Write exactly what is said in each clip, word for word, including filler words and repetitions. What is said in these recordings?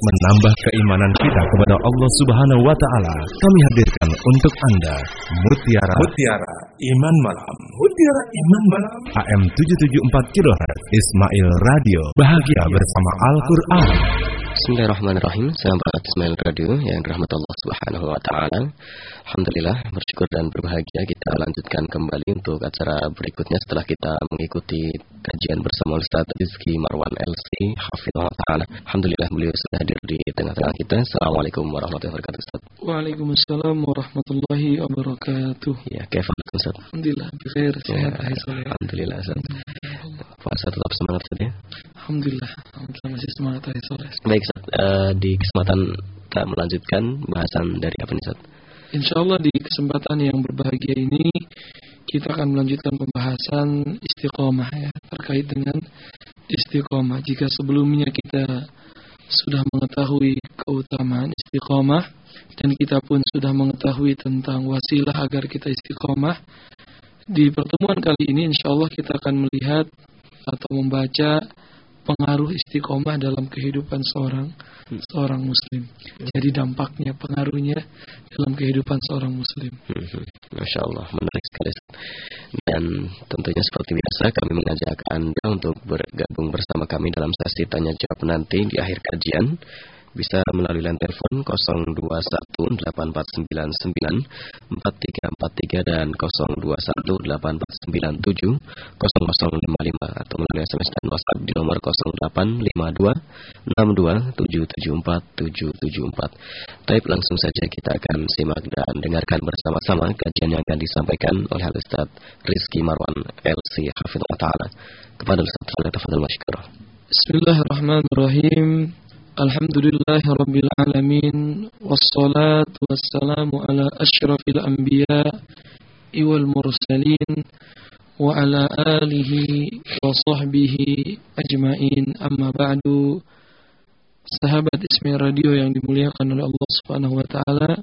menambah keimanan kita kepada Allah Subhanahu wa taala, kami hadirkan untuk Anda Mutiara Mutiara Iman Malam. Mutiara Iman Malam. A M tujuh tujuh empat kilohertz Ismail Radio, bahagia bersama Al-Qur'an. Bismillahirrahmanirrahim. Sahabat Ismail Radio yang dirahmati Allah Subhanahu wa taala. Alhamdulillah, bersyukur dan berbahagia kita lanjutkan kembali untuk acara berikutnya setelah kita mengikuti kajian bersama Ustaz Rizky Marwan L C hafizahullah taala. Alhamdulillah, beliau sudah hadir di tengah-tengah kita. Assalamualaikum warahmatullahi wabarakatuh, Ustaz. Waalaikumsalam warahmatullahi wabarakatuh. Ya, kaifa Ustaz? Alhamdulillah, bikhair, sehat ya. Alhamdulillah, Ustaz. Puasa tetap semangat Ustaz ya? Alhamdulillah, alhamdulillah masih semangat ya, Ustaz. Baik Ustaz, uh, di kesempatan kita melanjutkan bahasan dari apa nih Ustaz? Insyaallah di kesempatan yang berbahagia ini kita akan melanjutkan pembahasan istiqomah ya, terkait dengan istiqomah. Jika sebelumnya kita sudah mengetahui keutamaan istiqomah dan kita pun sudah mengetahui tentang wasilah agar kita istiqomah, di pertemuan kali ini insyaallah kita akan melihat atau membaca pengaruh istiqomah dalam kehidupan seorang hmm. seorang muslim. Jadi dampaknya, pengaruhnya dalam kehidupan seorang muslim. Hmm. Masya Allah, menarik sekali. Dan tentunya seperti biasa kami mengajak Anda untuk bergabung bersama kami dalam sesi tanya jawab nanti di akhir kajian. Bisa melalui line telepon nol dua satu delapan empat sembilan sembilan empat tiga empat tiga dan nol dua satu delapan empat sembilan tujuh nol nol lima lima atau melalui S M S dan WhatsApp di nomor nol delapan lima dua enam dua tujuh tujuh empat tujuh tujuh empat. Baik, langsung saja kita akan simak dan dengarkan bersama-sama kajian yang akan disampaikan oleh Ustaz Rizky Marwan L C hafizahullah taala. Kepada Ustaz, tafadhol masykur. Bismillahirrahmanirrahim. Alhamdulillahi Rabbil Alamin. Wassalatu wassalamu ala ashrafil anbiya wal mursalin wa ala alihi wa sahbihi ajma'in. Amma ba'du. Sahabat Ismail Radio yang dimuliakan oleh Allah Subhanahu wa taala,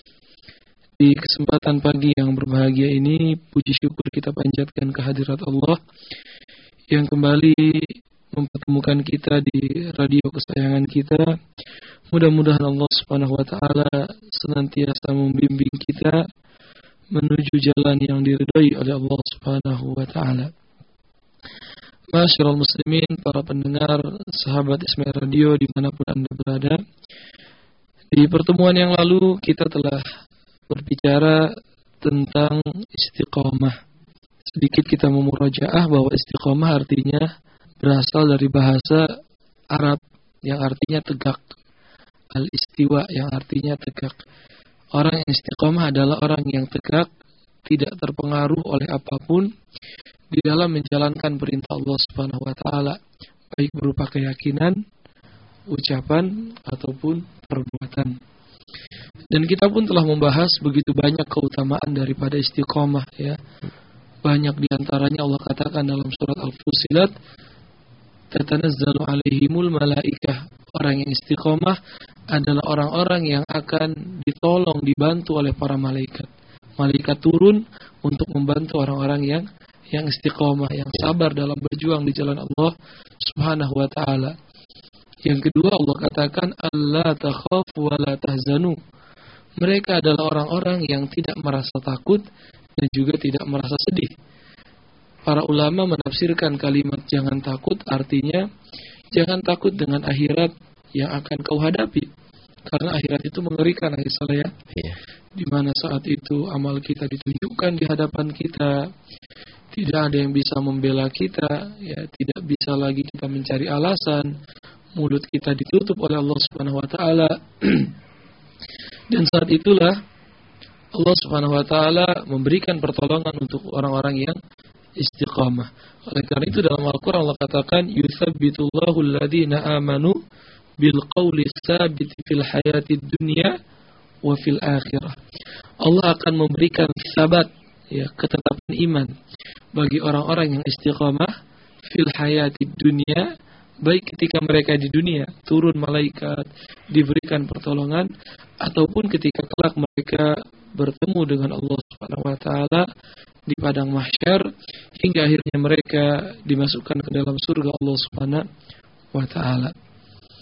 di kesempatan pagi yang berbahagia ini puji syukur kita panjatkan kehadirat Allah yang kembali mempertemukan kita di radio kesayangan kita. Mudah-mudahan Allah Subhanahu wa taala senantiasa membimbing kita menuju jalan yang diridhai oleh Allah Subhanahu wa taala. Masyarul muslimin, para pendengar sahabat Ismail Radio dimanapun Anda berada. Di pertemuan yang lalu kita telah berbicara tentang istiqomah. Sedikit kita memurajaah bahwa istiqomah artinya berasal dari bahasa Arab yang artinya tegak. Al-istiwa yang artinya tegak. Orang yang istiqomah adalah orang yang tegak, tidak terpengaruh oleh apapun di dalam menjalankan perintah Allah Subhanahu wa taala, baik berupa keyakinan, ucapan ataupun perbuatan. Dan kita pun telah membahas begitu banyak keutamaan daripada istiqomah ya. Banyak di antaranya Allah katakan dalam surat Al-Fussilat, tatanazzalu alaihimul malaikah. Orang yang istiqomah adalah orang-orang yang akan ditolong, dibantu oleh para malaikat. Malaikat turun untuk membantu orang-orang yang yang istiqomah, yang sabar dalam berjuang di jalan Allah Subhanahu wa taala. Yang kedua, Allah katakan alla takhafu wa la tahzanu. Mereka adalah orang-orang yang tidak merasa takut dan juga tidak merasa sedih. Para ulama menafsirkan kalimat jangan takut artinya jangan takut dengan akhirat yang akan kau hadapi. Karena akhirat itu mengerikan, Aisyah ya. Yeah. Di mana saat itu amal kita ditunjukkan di hadapan kita. Tidak ada yang bisa membela kita, ya, tidak bisa lagi kita mencari alasan. Mulut kita ditutup oleh Allah Subhanahu wa taala. Dan saat itulah Allah Subhanahu wa taala memberikan pertolongan untuk orang-orang yang istiqamah. Oleh karena itu dalam Al-Quran Allah katakan yuthabbitullahu alladhina amanu bil qawli tsabit fil hayatid dunya wa fil akhirah. Allah akan memberikan sabat, ya, ketetapan iman bagi orang-orang yang istiqamah fil hayatid dunya, baik ketika mereka di dunia turun malaikat diberikan pertolongan ataupun ketika kelak mereka bertemu dengan Allah Subhanahu wa taala di padang mahsyar hingga akhirnya mereka dimasukkan ke dalam surga Allah Subhanahu wa taala.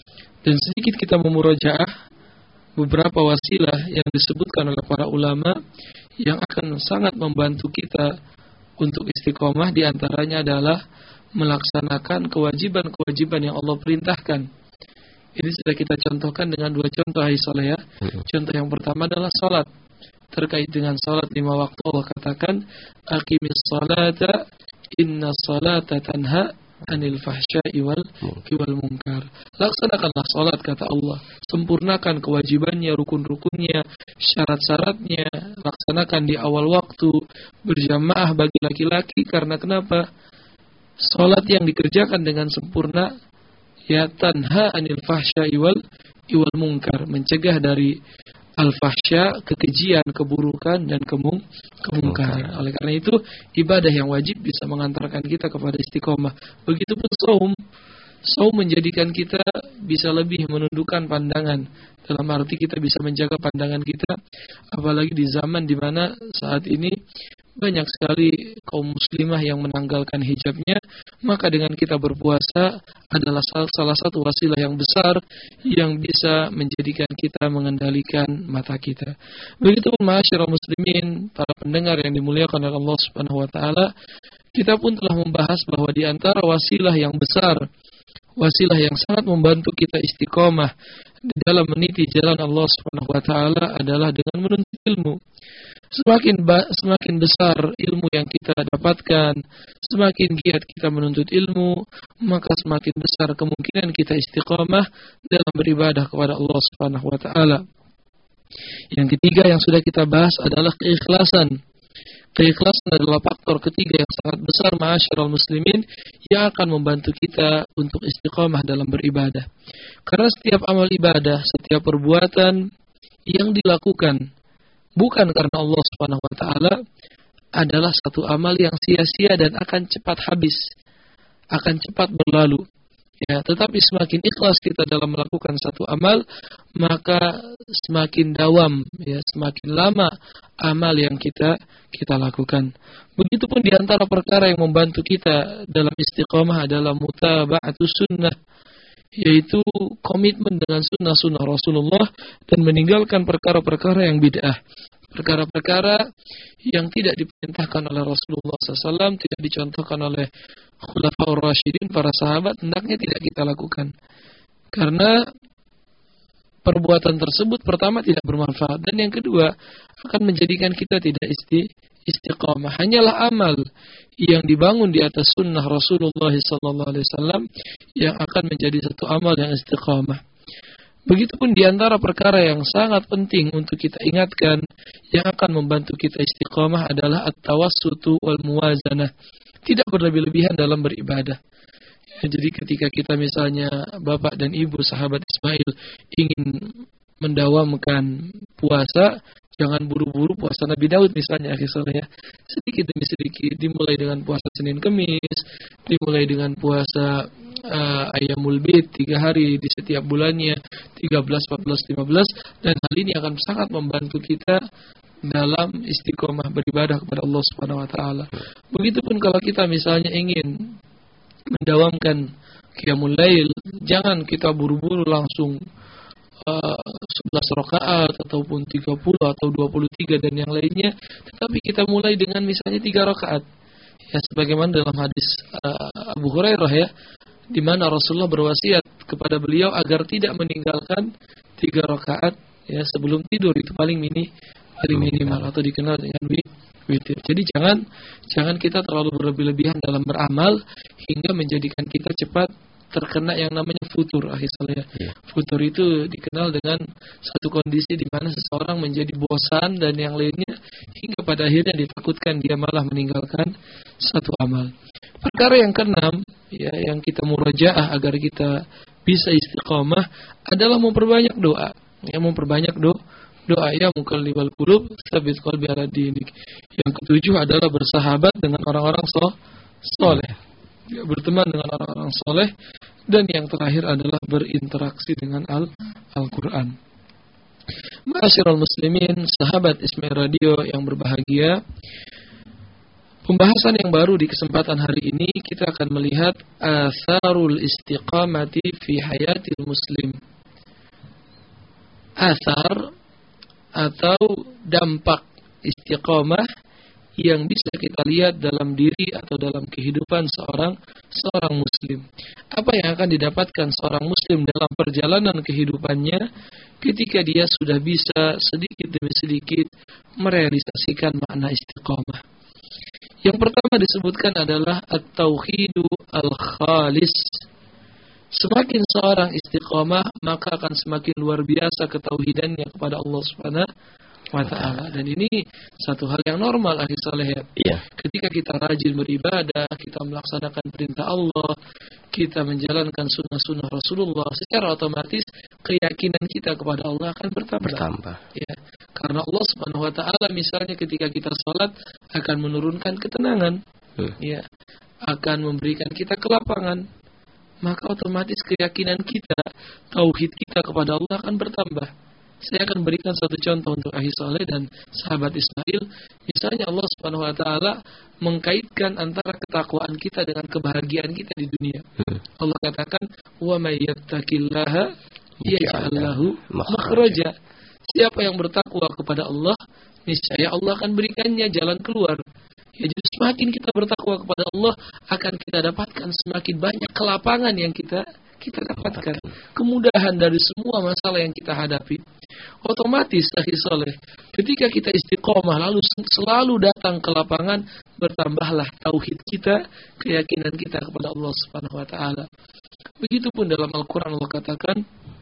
Dan sedikit kita memurajaah beberapa wasilah yang disebutkan oleh para ulama yang akan sangat membantu kita untuk istiqomah. Di antaranya adalah melaksanakan kewajiban-kewajiban yang Allah perintahkan. Ini sudah kita contohkan dengan dua contoh, hai soleh ya. Contoh yang pertama adalah salat. Terkait dengan salat lima waktu, Allah katakan, aqimis salata inna salata tanha anil fahsya'i wal wal munkar. Laksanakanlah salat, kata Allah. Sempurnakan kewajibannya, rukun-rukunnya, syarat-syaratnya. Laksanakan di awal waktu, berjamaah bagi laki-laki. Karena kenapa? Salat yang dikerjakan dengan sempurna, ya, tanha anil fahsya'i wal wal munkar, mencegah dari al-fahsya, kekejian, keburukan, dan kemung, kemungkaran. Oleh karena itu, ibadah yang wajib bisa mengantarkan kita kepada istiqomah. Begitupun saum. Saum menjadikan kita bisa lebih menundukkan pandangan. Dalam arti kita bisa menjaga pandangan kita. Apalagi di zaman di mana saat ini banyak sekali kaum muslimah yang menanggalkan hijabnya, maka dengan kita berpuasa adalah salah satu wasilah yang besar yang bisa menjadikan kita mengendalikan mata kita. Begitu pun ma'asyiral muslimin, para pendengar yang dimuliakan oleh Allah Subhanahu wa taala, kita pun telah membahas bahwa di antara wasilah yang besar, wasilah yang sangat membantu kita istiqomah di dalam meniti jalan Allah Subhanahu wa taala adalah dengan menuntut ilmu. Semakin ba- semakin besar ilmu yang kita dapatkan, semakin giat kita menuntut ilmu, maka semakin besar kemungkinan kita istiqamah dalam beribadah kepada Allah Subhanahu wa taala. Yang ketiga yang sudah kita bahas adalah keikhlasan. Keikhlasan adalah faktor ketiga yang sangat besar, ma'asyiral muslimin, yang akan membantu kita untuk istiqamah dalam beribadah. Karena setiap amal ibadah, setiap perbuatan yang dilakukan bukan karena Allah Subhanahu wa taala adalah satu amal yang sia-sia dan akan cepat habis, akan cepat berlalu. Ya, tetapi semakin ikhlas kita dalam melakukan satu amal, maka semakin dawam, ya, semakin lama amal yang kita kita lakukan. Begitupun di antara perkara yang membantu kita dalam istiqamah adalah mutaba'atus sunnah, yaitu komitmen dengan sunnah-sunnah Rasulullah dan meninggalkan perkara-perkara yang bid'ah. Perkara-perkara yang tidak diperintahkan oleh Rasulullah shallallahu alaihi wasallam, tidak dicontohkan oleh Khulafaur Rasyidin, para sahabat, hendaknya tidak kita lakukan. Karena perbuatan tersebut pertama tidak bermanfaat, dan yang kedua akan menjadikan kita tidak isti, istiqamah. Hanyalah amal yang dibangun di atas sunnah Rasulullah shallallahu alaihi wasallam yang akan menjadi satu amal yang istiqamah. Begitupun di antara perkara yang sangat penting untuk kita ingatkan yang akan membantu kita istiqamah adalah at-tawassutu wal muwazanah. Tidak berlebih-lebihan dalam beribadah. Ya, jadi ketika kita misalnya bapak dan ibu sahabat Ismail ingin mendawamkan puasa, jangan buru-buru puasa Nabi Daud misalnya, akhirnya sedikit demi sedikit, dimulai dengan puasa Senin Kemis, dimulai dengan puasa uh, Ayyamul Bid tiga hari di setiap bulannya, tiga belas, empat belas, lima belas, dan hal ini akan sangat membantu kita dalam istiqomah beribadah kepada Allah Subhanahu wa taala. Begitupun kalau kita misalnya ingin mendawamkan Qiyamul Lail, jangan kita buru-buru langsung Uh, sebelas rakaat ataupun tiga puluh atau dua puluh tiga dan yang lainnya, tetapi kita mulai dengan misalnya tiga rakaat, ya, sebagaimana dalam hadis uh, Abu Hurairah, ya, di mana Rasulullah berwasiat kepada beliau agar tidak meninggalkan tiga rakaat, ya, sebelum tidur. Itu paling mini paling minimal atau dikenal dengan witir. Jadi jangan jangan kita terlalu berlebih-lebihan dalam beramal hingga menjadikan kita cepat terkena yang namanya futur, akhirnya. Ya. Futur itu dikenal dengan satu kondisi di mana seseorang menjadi bosan dan yang lainnya, hingga pada akhirnya ditakutkan dia malah meninggalkan satu amal. Perkara yang keenam, ya, yang kita murajaah agar kita bisa istiqamah adalah memperbanyak doa. Ya, memperbanyak doa. Doa ya mukallibal qulub, tsabit qalbi ala dinik. Yang ketujuh adalah bersahabat dengan orang-orang soleh. Ya, berteman dengan orang-orang soleh, dan yang terakhir adalah berinteraksi dengan Al- Al-Quran. Ma'asyiral muslimin, sahabat Ismail Radio yang berbahagia, Pembahasan yang baru di kesempatan hari ini kita akan melihat atharul istiqamati fi hayatil muslim. Athar atau dampak istiqamah yang bisa kita lihat dalam diri atau dalam kehidupan seorang seorang muslim. Apa yang akan didapatkan seorang muslim dalam perjalanan kehidupannya ketika dia sudah bisa sedikit demi sedikit merealisasikan makna istiqamah. Yang pertama disebutkan adalah at-tauhidu al-khalis. Semakin seorang istiqamah, maka akan semakin luar biasa ketauhidannya kepada Allah Subhanahu wa ta'ala. Dan ini satu hal yang normal, ahli saleh ya. Iya. Ketika kita rajin beribadah, kita melaksanakan perintah Allah, kita menjalankan sunnah-sunnah Rasulullah, secara otomatis keyakinan kita kepada Allah akan bertambah. Bertambah. Ya. Karena Allah Subhanahu wa ta'ala misalnya ketika kita sholat akan menurunkan ketenangan, hmm. ya, akan memberikan kita kelapangan, maka otomatis keyakinan kita, tauhid kita kepada Allah akan bertambah. Saya akan berikan satu contoh untuk ahli saleh dan sahabat Ismail. Misalnya Allah Subhanahu wa ta'ala mengkaitkan antara ketakwaan kita dengan kebahagiaan kita di dunia. Hmm. Allah katakan, "Wa may yattaqillaha yaj'al lahu makhraja." Siapa yang bertakwa kepada Allah, niscaya Allah akan berikannya jalan keluar. Ya, jadi semakin kita bertakwa kepada Allah, akan kita dapatkan semakin banyak kelapangan yang kita kita dapatkan, kemudahan dari semua masalah yang kita hadapi. Otomatis, ahli saleh, ketika kita istiqomah lalu selalu datang ke lapangan, bertambahlah tauhid kita, keyakinan kita kepada Allah Subhanahu wa ta'ala. Begitupun dalam Al-Quran Allah katakan,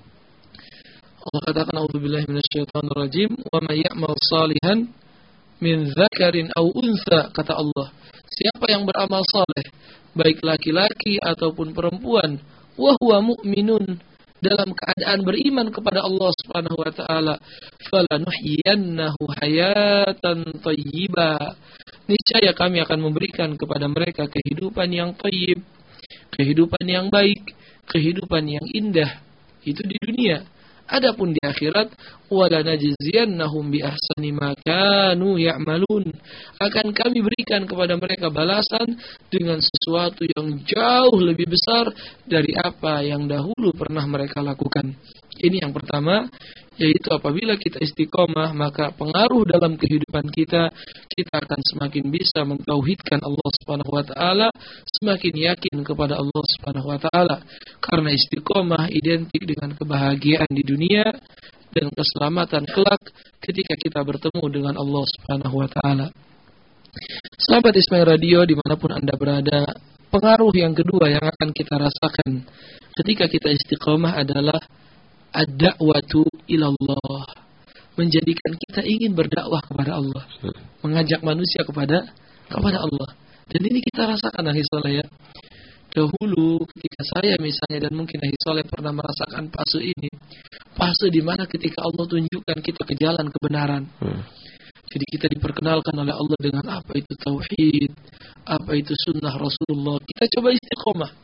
Allah katakan, "A'udzubillahi minasyaitonir rajim, wa may ya'mal salihan min dzakarin aw untha," kata Allah, siapa yang beramal saleh, baik laki-laki ataupun perempuan, wa huwa mu'minun, dalam keadaan beriman kepada Allah Subhanahu wa taala, falanuhyiyannahu hayatan thayyibah, niscaya kami akan memberikan kepada mereka kehidupan yang thayyib, kehidupan yang baik, kehidupan yang indah, itu di dunia. Adapun di akhirat, wala najziyannahum bi ahsani ma kanu ya'malun, akan kami berikan kepada mereka balasan dengan sesuatu yang jauh lebih besar dari apa yang dahulu pernah mereka lakukan. Ini yang pertama, yaitu apabila kita istiqomah, maka pengaruh dalam kehidupan kita, kita akan semakin bisa mentauhidkan Allah Subhanahu wa taala, semakin yakin kepada Allah Subhanahu wa taala. Karena istiqomah identik dengan kebahagiaan di dunia dan keselamatan kelak ketika kita bertemu dengan Allah Subhanahu wa taala. Sahabat Ismail Radio dimanapun Anda berada, pengaruh yang kedua yang akan kita rasakan ketika kita istiqomah adalah ad-da'watu ilallah, menjadikan kita ingin berdakwah kepada Allah, mengajak manusia kepada kepada Allah. Dan ini kita rasakan, ahli saleh ya. Dahulu ketika saya misalnya, dan mungkin ahli saleh pernah merasakan fase ini, fase di mana ketika Allah tunjukkan kita ke jalan kebenaran. Hmm. Jadi kita diperkenalkan oleh Allah dengan apa itu tauhid, apa itu sunnah Rasulullah. Kita coba istiqomah.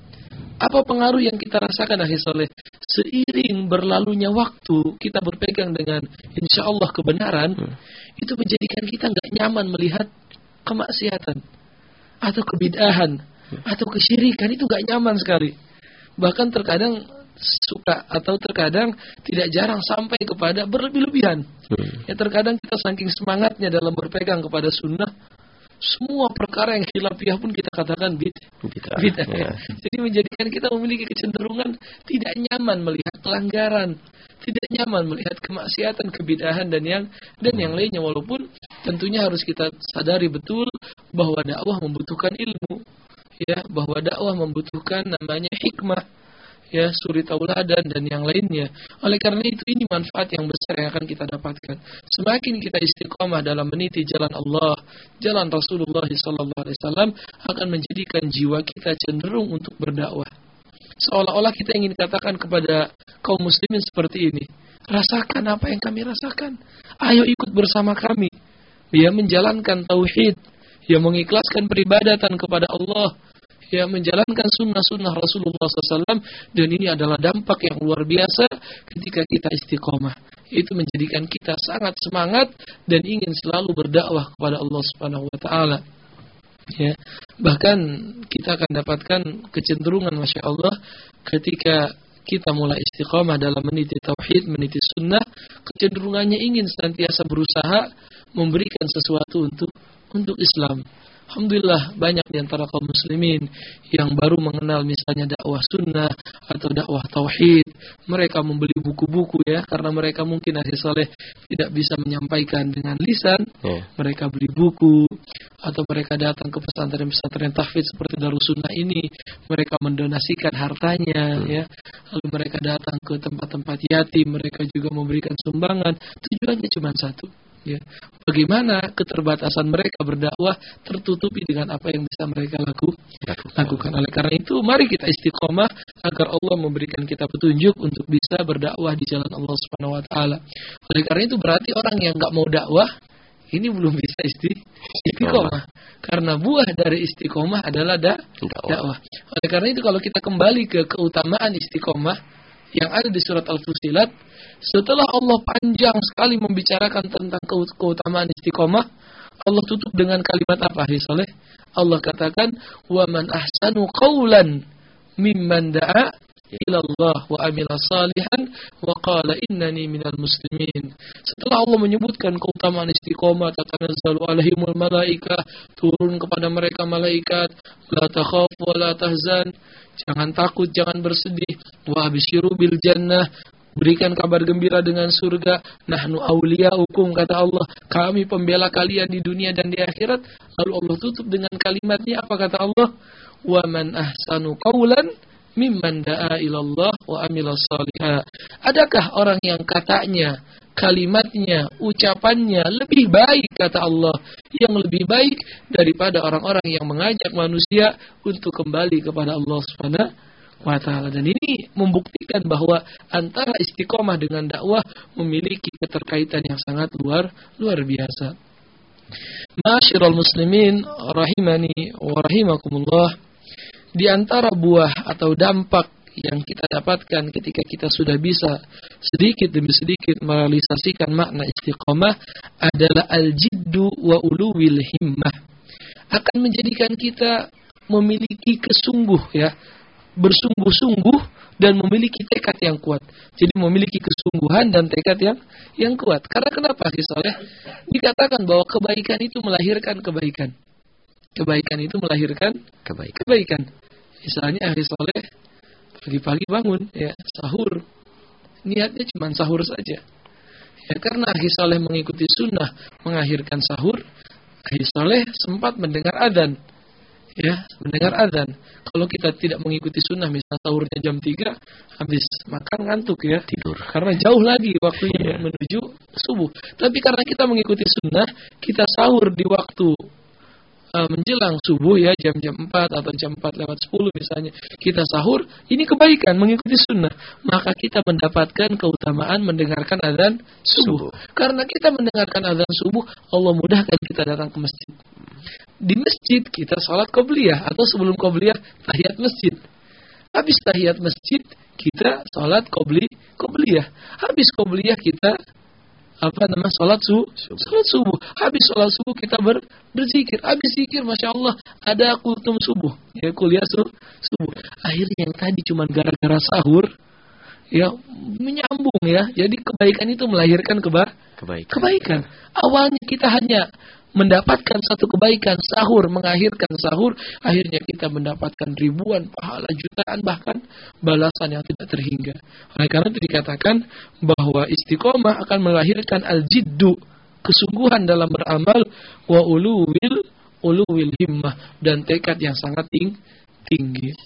Apa pengaruh yang kita rasakan, ahli saleh? Seiring berlalunya waktu, kita berpegang dengan insya Allah kebenaran, hmm. itu menjadikan kita nggak nyaman melihat kemaksiatan atau kebid'ahan hmm. atau kesyirikan, itu nggak nyaman sekali. Bahkan terkadang suka atau terkadang tidak jarang sampai kepada berlebih-lebihan. Hmm. Ya, terkadang kita saking semangatnya dalam berpegang kepada sunnah, semua perkara yang khilafiyah pun kita katakan bid'ah. Bid'ah. Ya. Jadi menjadikan kita memiliki kecenderungan tidak nyaman melihat pelanggaran, tidak nyaman melihat kemaksiatan, kebid'ahan dan yang dan yang lainnya. Walaupun tentunya harus kita sadari betul bahwa dakwah membutuhkan ilmu, ya, bahwa dakwah membutuhkan namanya hikmah, ya, suri tauladan dan yang lainnya. Oleh karena itu, ini manfaat yang besar yang akan kita dapatkan. Semakin kita istiqomah dalam meniti jalan Allah, jalan Rasulullah sallallahu alaihi wasallam, akan menjadikan jiwa kita cenderung untuk berdakwah. Seolah-olah kita ingin katakan kepada kaum muslimin seperti ini, rasakan apa yang kami rasakan. Ayo ikut bersama kami, ya, menjalankan tauhid, ya, mengikhlaskan peribadatan kepada Allah, ya, menjalankan sunnah-sunnah Rasulullah shallallahu alaihi wasallam. Dan ini adalah dampak yang luar biasa ketika kita istiqomah. Itu menjadikan kita sangat semangat dan ingin selalu berdakwah kepada Allah Subhanahu wa taala. Ya, bahkan kita akan dapatkan kecenderungan, masya Allah, ketika kita mulai istiqomah dalam meniti tauhid, meniti sunnah, kecenderungannya ingin senantiasa berusaha memberikan sesuatu untuk untuk Islam. Alhamdulillah banyak di antara kaum muslimin yang baru mengenal misalnya dakwah sunnah atau dakwah tauhid. Mereka membeli buku-buku ya, karena mereka mungkin ahli saleh tidak bisa menyampaikan dengan lisan. Yeah. Mereka beli buku, atau mereka datang ke pesantren-pesantren tahfidz seperti Darus Sunnah ini. Mereka mendonasikan hartanya hmm. ya. Lalu mereka datang ke tempat-tempat yatim, mereka juga memberikan sumbangan. Tujuannya cuma satu. Ya, bagaimana keterbatasan mereka berdakwah tertutupi dengan apa yang bisa mereka laku, lakukan. Oleh karena itu, mari kita istiqomah agar Allah memberikan kita petunjuk untuk bisa berdakwah di jalan Allah Subhanahu Wa Taala. Oleh karena itu berarti orang yang nggak mau dakwah ini belum bisa isti, istiqomah. Karena buah dari istiqomah adalah da, dakwah. Oleh karena itu kalau kita kembali ke keutamaan istiqomah yang ada di surat Al-Fussilat, setelah Allah panjang sekali membicarakan tentang keutamaan istiqomah, Allah tutup dengan kalimat apa, Ahli Saleh? Allah katakan, "Wa man ahsanu qawlan mimman da'a ila Allah wa amila salihan wa qala innani minal muslimin." Setelah Allah menyebutkan keutamaan istiqomah, tatanazzalu alaihimul malaikah, turun kepada mereka malaikat, la takhaf wa la tahzan, jangan takut, jangan bersedih, wa absyiru bil jannah, berikan kabar gembira dengan surga, nahnu awliyaukum, kata Allah, kami pembela kalian di dunia dan di akhirat. Lalu Allah tutup dengan kalimatnya apa, kata Allah? Wa man ahsanu qawlan mimman da'a ilallah wa amila salihah. Adakah orang yang katanya, kalimatnya, ucapannya lebih baik, kata Allah, yang lebih baik daripada orang-orang yang mengajak manusia untuk kembali kepada Allah Subhanahu wa Ta'ala. Dan ini membuktikan bahwa antara istiqomah dengan dakwah memiliki keterkaitan yang sangat luar luar biasa. Ma'asyiral muslimin rahimani wa rahimakumullah, di antara buah atau dampak yang kita dapatkan ketika kita sudah bisa sedikit demi sedikit merealisasikan makna istiqomah adalah al-jiddu wa uluwil himmah. Akan menjadikan kita memiliki kesungguh ya, bersungguh-sungguh dan memiliki tekad yang kuat. Jadi memiliki kesungguhan dan tekad yang yang kuat. Karena kenapa sih Saleh? Dikatakan bahwa kebaikan itu melahirkan kebaikan. Kebaikan itu melahirkan kebaikan. kebaikan. Misalnya ahli soleh pagi-pagi bangun, ya sahur, niatnya cuma sahur saja. Ya karena ahli soleh mengikuti sunnah mengakhirkan sahur, ahli soleh sempat mendengar adzan, ya mendengar adzan. Kalau kita tidak mengikuti sunnah, misalnya sahurnya jam tiga, habis makan ngantuk ya, tidur. Karena jauh lagi waktunya menuju subuh. Tapi karena kita mengikuti sunnah, kita sahur di waktu menjelang subuh ya, jam-jam empat atau jam empat lewat sepuluh misalnya, kita sahur, ini kebaikan mengikuti sunnah. Maka kita mendapatkan keutamaan mendengarkan azan subuh. Karena kita mendengarkan azan subuh, Allah mudahkan kita datang ke masjid. Di masjid kita salat qobliyah, atau sebelum qobliyah tahiyat masjid. Habis tahiyat masjid kita salat qobli qobliyah. Habis qobliyah kita apa nama salat su, salat subuh. Habis salat subuh kita ber, berzikir. Habis zikir, masya Allah, ada kultum subuh, ya kuliah su, subuh. Akhirnya yang tadi cuma gara-gara sahur, ya menyambung ya. Jadi kebaikan itu melahirkan keba, kebaikan. kebaikan. Awalnya kita hanya mendapatkan satu kebaikan, sahur, mengakhirkan sahur, akhirnya kita mendapatkan ribuan pahala, jutaan, bahkan balasan yang tidak terhingga. Oleh karena itu dikatakan bahwa istiqomah akan melahirkan al-jiddu, kesungguhan dalam beramal, wa uluwil uluwil himmah, dan tekad yang sangat ting- tinggi.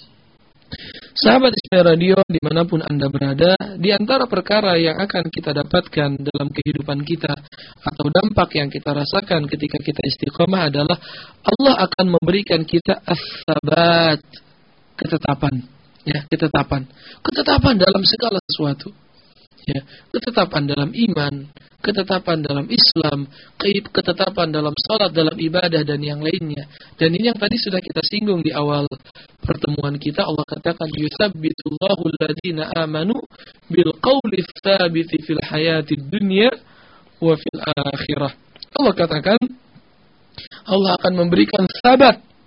Sahabat Ismail Radio dimanapun Anda berada, di antara perkara yang akan kita dapatkan dalam kehidupan kita atau dampak yang kita rasakan ketika kita istiqomah adalah Allah akan memberikan kita as-sabat, ketetapan, ya, ketetapan, ketetapan dalam segala sesuatu, ya, ketetapan dalam iman, ketetapan dalam Islam, ketetapan dalam salat, dalam ibadah dan yang lainnya. Dan ini yang tadi sudah kita singgung di awal pertemuan kita. Allah katakan yusabbitullahu alladziina aamanu bil qawli tsabiti fil hayatid dunya wa fil akhirah. Allah katakan Allah akan memberikan sabat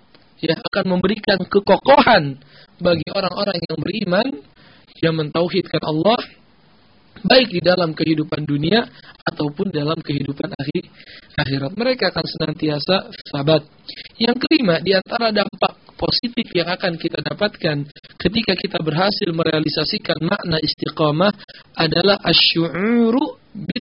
ya akan memberikan kekokohan bagi orang-orang yang beriman, yang mentauhidkan Allah, baik di dalam kehidupan dunia ataupun dalam kehidupan akhir, akhirat. Mereka akan senantiasa sabat. Yang kelima, di antara dampak positif yang akan kita dapatkan ketika kita berhasil merealisasikan makna istiqamah adalah asy'uru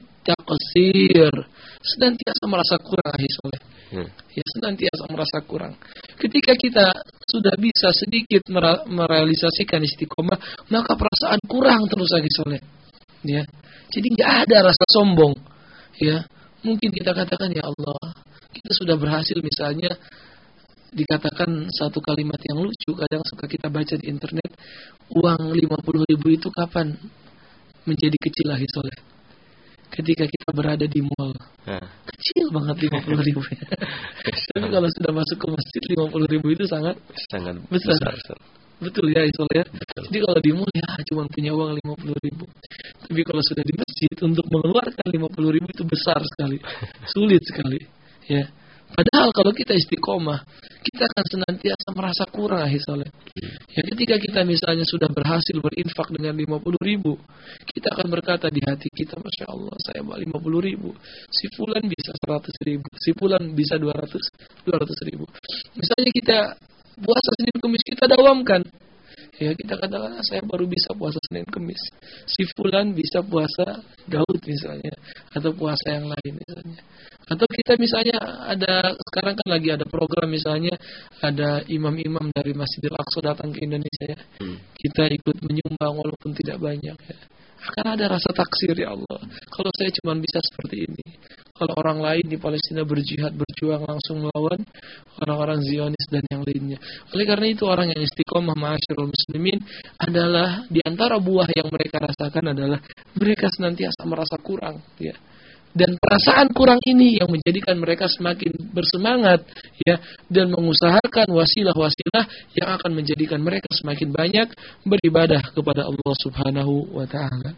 bitaqsir. Senantiasa merasa kurang, ahli soleh. Hmm. Ya, senantiasa merasa kurang. Ketika kita sudah bisa sedikit merealisasikan istiqamah, maka perasaan kurang terus, ahli soleh. Ya, jadi nggak ada rasa sombong. Ya, mungkin kita katakan, ya Allah, kita sudah berhasil, misalnya dikatakan satu kalimat yang lucu, kadang suka kita baca di internet, uang lima puluh ribu itu kapan menjadi kecil, ahli soleh? Ketika kita berada di mall, nah, kecil banget lima puluh ribu. Tapi kalau sudah masuk ke masjid, lima puluh ribu itu sangat sangat besar. besar. Betul ya, Isol ya. Betul. Jadi kalau di mall, ya cuma punya uang lima puluh ribu. Tapi kalau sudah di masjid, untuk mengeluarkan lima puluh ribu itu besar sekali, sulit sekali. Ya. Padahal kalau kita istiqomah, kita akan senantiasa merasa kurang, Isol ya. Ya, ketika kita misalnya sudah berhasil berinfak dengan lima puluh ribu, kita akan berkata di hati kita, Masya Allah, saya bawa lima puluh ribu, si fulan bisa seratus ribu, si fulan bisa dua ratus ribu. Misalnya kita puasa Senin Kemis, kita dawamkan. Ya, kita katakan, saya baru bisa puasa Senin Kemis. Si fulan bisa puasa Daud misalnya, atau puasa yang lain misalnya. Atau kita misalnya ada, sekarang kan lagi ada program misalnya, ada imam-imam dari Masjidil Aqsa datang ke Indonesia ya. Hmm. Kita ikut menyumbang walaupun tidak banyak ya. Akan ada rasa taksir, ya Allah, kalau saya cuma bisa seperti ini. Kalau orang lain di Palestina berjihad, berjuang langsung melawan orang-orang Zionis dan yang lainnya. Oleh karena itu, orang yang istiqomah, ma'asyiral muslimin, adalah di antara buah yang mereka rasakan adalah mereka senantiasa merasa kurang, ya. Dan perasaan kurang ini yang menjadikan mereka semakin bersemangat, ya, dan mengusahakan wasilah-wasilah yang akan menjadikan mereka semakin banyak beribadah kepada Allah Subhanahu wa taala.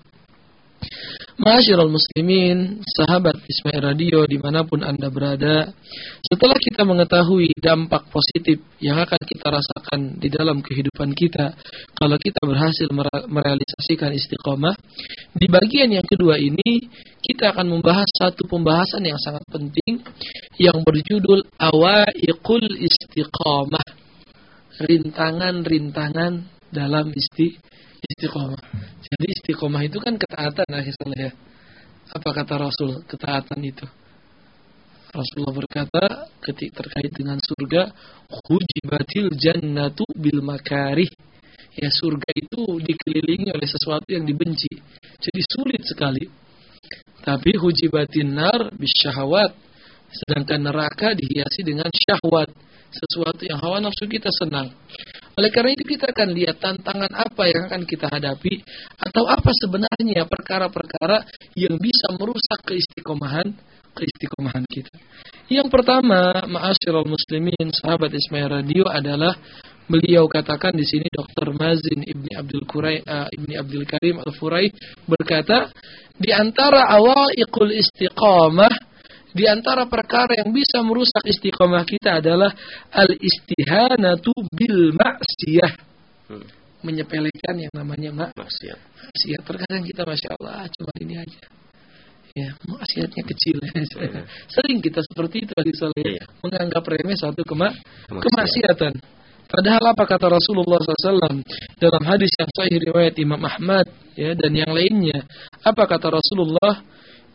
Ma'asyiral muslimin, sahabat Ismail Radio dimanapun Anda berada, setelah kita mengetahui dampak positif yang akan kita rasakan di dalam kehidupan kita kalau kita berhasil merealisasikan istiqomah, di bagian yang kedua ini kita akan membahas satu pembahasan yang sangat penting yang berjudul Awaiqul Istiqomah, rintangan-rintangan dalam istiqomah. Istiqomah. Jadi istiqomah itu kan ketaatan, akhirnya ya. Apa kata Rasul ketaatan itu? Rasulullah berkata ketika terkait dengan surga, hujibatil jannatu bil makarih. Ya, surga itu dikelilingi oleh sesuatu yang dibenci. Jadi sulit sekali. Tapi hujibatin nar bis syahwat. Sedangkan neraka dihiasi dengan syahwat, sesuatu yang hawa nafsu kita senang. Oleh karena itu kita akan lihat tantangan apa yang akan kita hadapi, atau apa sebenarnya perkara-perkara yang bisa merusak keistiqomahan keistiqomahan kita. Yang pertama, ma'asyiral muslimin, sahabat Ismail Radio, adalah beliau katakan di sini, Doktor Mazin Ibni Abdul Kurai, uh, Ibni Abdul Karim Al-Furai berkata, di antara awaiqul istiqamah, di antara perkara yang bisa merusak istiqomah kita adalah al-istihanatu bil maksiyah. Hmm. Menyepelekan yang namanya mak- maksiat. Maksiat. Terkadang kita, Masya Allah, cuma ini aja. Ya, maksiatnya kecil. Hmm. Sering kita seperti itu, Alisoleh, yeah. menganggap remeh suatu kema- kemaksiatan. Padahal apa kata Rasulullah shallallahu alaihi wasallam dalam hadis yang sahih riwayat Imam Ahmad, ya, dan yang lainnya? Apa kata Rasulullah?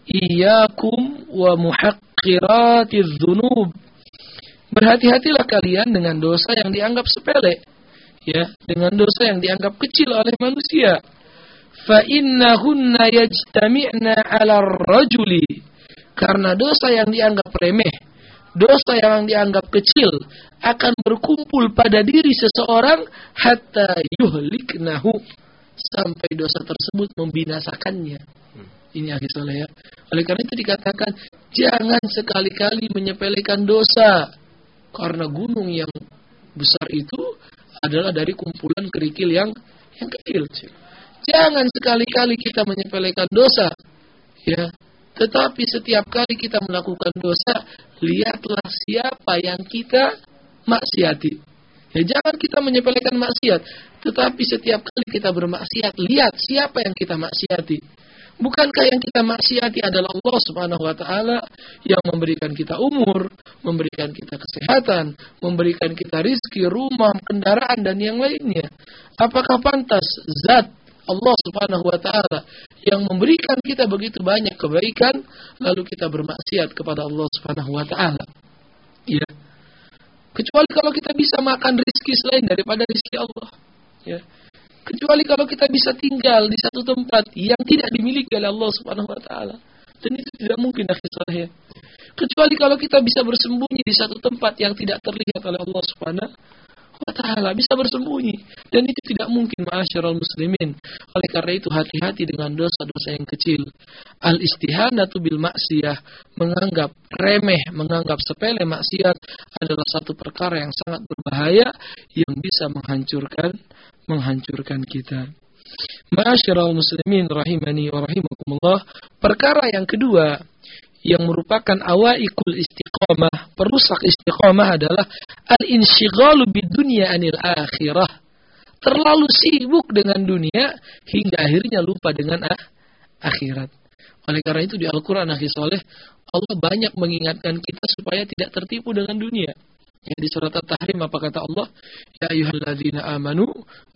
Iyyakum wa muhaqqiratiz dzunub. Berhati-hatilah kalian dengan dosa yang dianggap sepele, ya, dengan dosa yang dianggap kecil oleh manusia. Fa innahunna yajtami'na 'ala ar-rajuli. Karena dosa yang dianggap remeh, dosa yang dianggap kecil akan berkumpul pada diri seseorang hatta yuhliknahu, sampai dosa tersebut membinasakannya. Ini ahli soleh ya. Oleh karena itu dikatakan, jangan sekali-kali menyepelekan dosa, karena gunung yang besar itu adalah dari kumpulan kerikil yang yang kecil. Jangan sekali-kali kita menyepelekan dosa, ya. Tetapi setiap kali kita melakukan dosa, lihatlah siapa yang kita maksiati. Ya, jangan kita menyepelekan maksiat, tetapi setiap kali kita bermaksiat, lihat siapa yang kita maksiati. Bukankah yang kita maksiati adalah Allah Subhanahu wa taala yang memberikan kita umur, memberikan kita kesehatan, memberikan kita rizki, rumah, kendaraan dan yang lainnya. Apakah pantas zat Allah Subhanahu wa taala yang memberikan kita begitu banyak kebaikan lalu kita bermaksiat kepada Allah Subhanahu wa taala? Ya. Kecuali kalau kita bisa makan rizki selain daripada rizki Allah. Ya. Kecuali kalau kita bisa tinggal di satu tempat yang tidak dimiliki oleh Allah Subhanahu wa taala. Dan itu tidak mungkin akhir saya. Kecuali kalau kita bisa bersembunyi di satu tempat yang tidak terlihat oleh Allah Subhanahu wa taala, bisa bersembunyi. Dan itu tidak mungkin, ma'asyiral muslimin. Oleh karena itu hati-hati dengan dosa-dosa yang kecil. Al-istihanatu bil maksiyah, menganggap remeh, menganggap sepele maksiat adalah satu perkara yang sangat berbahaya yang bisa menghancurkan menghancurkan kita. Ma'asyiral muslimin rahimani wa rahimakumullah, perkara yang kedua yang merupakan awaikul istiqamah, perusak istiqamah adalah al-insyighalu bidunya anil akhirah. Terlalu sibuk dengan dunia hingga akhirnya lupa dengan ah, akhirat. Oleh karena itu di Al-Quran akhi soleh, Allah banyak mengingatkan kita supaya tidak tertipu dengan dunia. Ya, di surat At-Tahrim apa kata Allah? Ya ayyuhalladzina amanu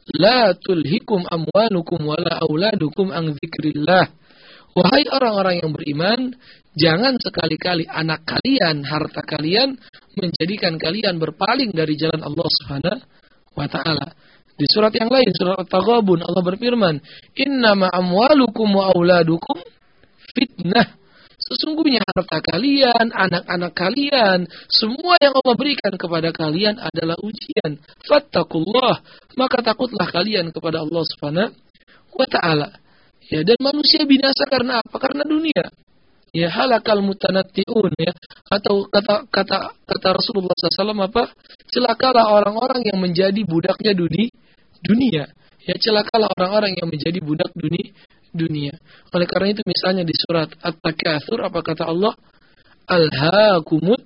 la tulhikum amwalukum wala auladukum an dzikrillah. Wahai orang-orang yang beriman, jangan sekali-kali anak kalian, harta kalian menjadikan kalian berpaling dari jalan Allah Subhanahu wa taala. Di surat yang lain, surat At-Taghabun, Allah berfirman, "Innama amwalukum wa auladukum fitnah." Sesungguhnya harta kalian, anak-anak kalian, semua yang Allah berikan kepada kalian adalah ujian. Fattakullah, maka takutlah kalian kepada Allah Subhanahu wa taala. Ya, dan manusia binasa karena apa? Karena dunia. Ya, halakal mutanatti'un, ya. Atau kata kata kata Rasulullah shallallahu alaihi wasallam apa? Celakalah orang-orang yang menjadi budaknya dunia. Dunia. Ya, celakalah orang-orang yang menjadi budak dunia. dunia. Oleh karena itu misalnya di surat At-Takatsur apa kata Allah? Alhaakumut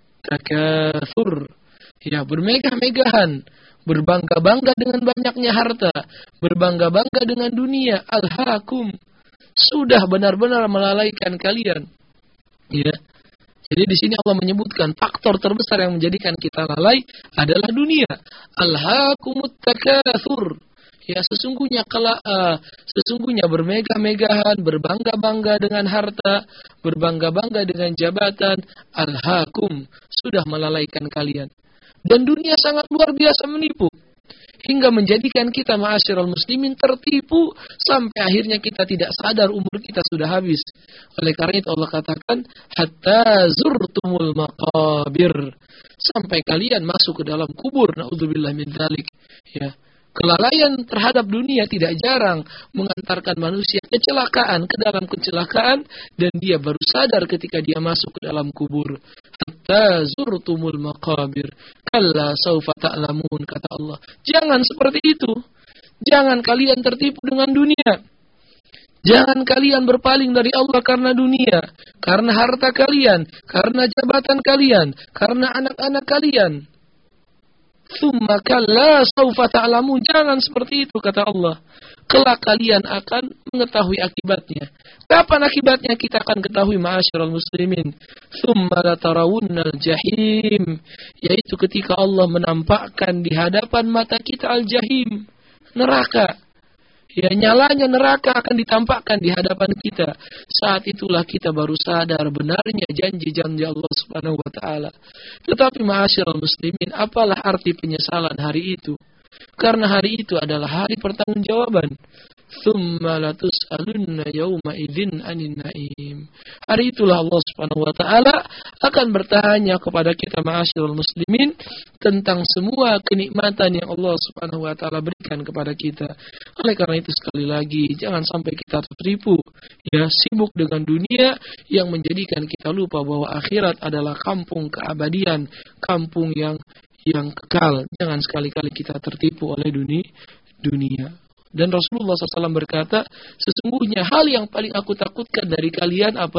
takatsur. Ya, bermegah-megahan, berbangga-bangga dengan banyaknya harta, berbangga-bangga dengan dunia. Alhaakum, sudah benar-benar melalaikan kalian. Ya. Jadi di sini Allah menyebutkan faktor terbesar yang menjadikan kita lalai adalah dunia. Alhaakumut takatsur. Ya, sesungguhnya kala, uh, sesungguhnya bermegah-megahan, berbangga-bangga dengan harta, berbangga-bangga dengan jabatan, alhaakum, sudah melalaikan kalian. Dan dunia sangat luar biasa menipu, hingga menjadikan kita ma'asyiral muslimin tertipu, sampai akhirnya kita tidak sadar umur kita sudah habis. Oleh karena itu Allah katakan, hatta zurtumul maqabir, sampai kalian masuk ke dalam kubur, na'udzubillah min dzalik. Ya. Kelalaian terhadap dunia tidak jarang mengantarkan manusia kecelakaan ke dalam kecelakaan, dan dia baru sadar ketika dia masuk ke dalam kubur. Hatta zurtumul maqabir, kalla saufa ta'lamun, kata Allah. Jangan seperti itu. Jangan kalian tertipu dengan dunia. Jangan kalian berpaling dari Allah karena dunia, karena harta kalian, karena jabatan kalian, karena anak-anak kalian. Tsumma kalla saufa ta'lamun, jangan seperti itu kata Allah. Kelak kalian akan mengetahui akibatnya. Kapan akibatnya kita akan ketahui ma'asyiral muslimin? Tsumma latarawunnal jahim, yaitu ketika Allah menampakkan di hadapan mata kita al-jahim, neraka. Ya, nyalanya neraka akan ditampakkan di hadapan kita. Saat itulah kita baru sadar benarnya janji-janji Allah Subhanahu wa taala. Tetapi ma'asyiral muslimin, apalah arti penyesalan hari itu? Karena hari itu adalah hari pertanggungjawaban. Tsumma latus'alunna yauma idzin 'anin na'im. Hari itulah Allah Subhanahu wa taala akan bertanya kepada kita ma'asyiral muslimin tentang semua kenikmatan yang Allah Subhanahu wa taala berikan kepada kita. Oleh karena itu sekali lagi jangan sampai kita tertipu, ya, sibuk dengan dunia yang menjadikan kita lupa bahwa akhirat adalah kampung keabadian, kampung yang yang kekal. Jangan sekali-kali kita tertipu oleh dunia dunia. Dan Rasulullah shallallahu alaihi wasallam berkata, sesungguhnya hal yang paling aku takutkan dari kalian apa?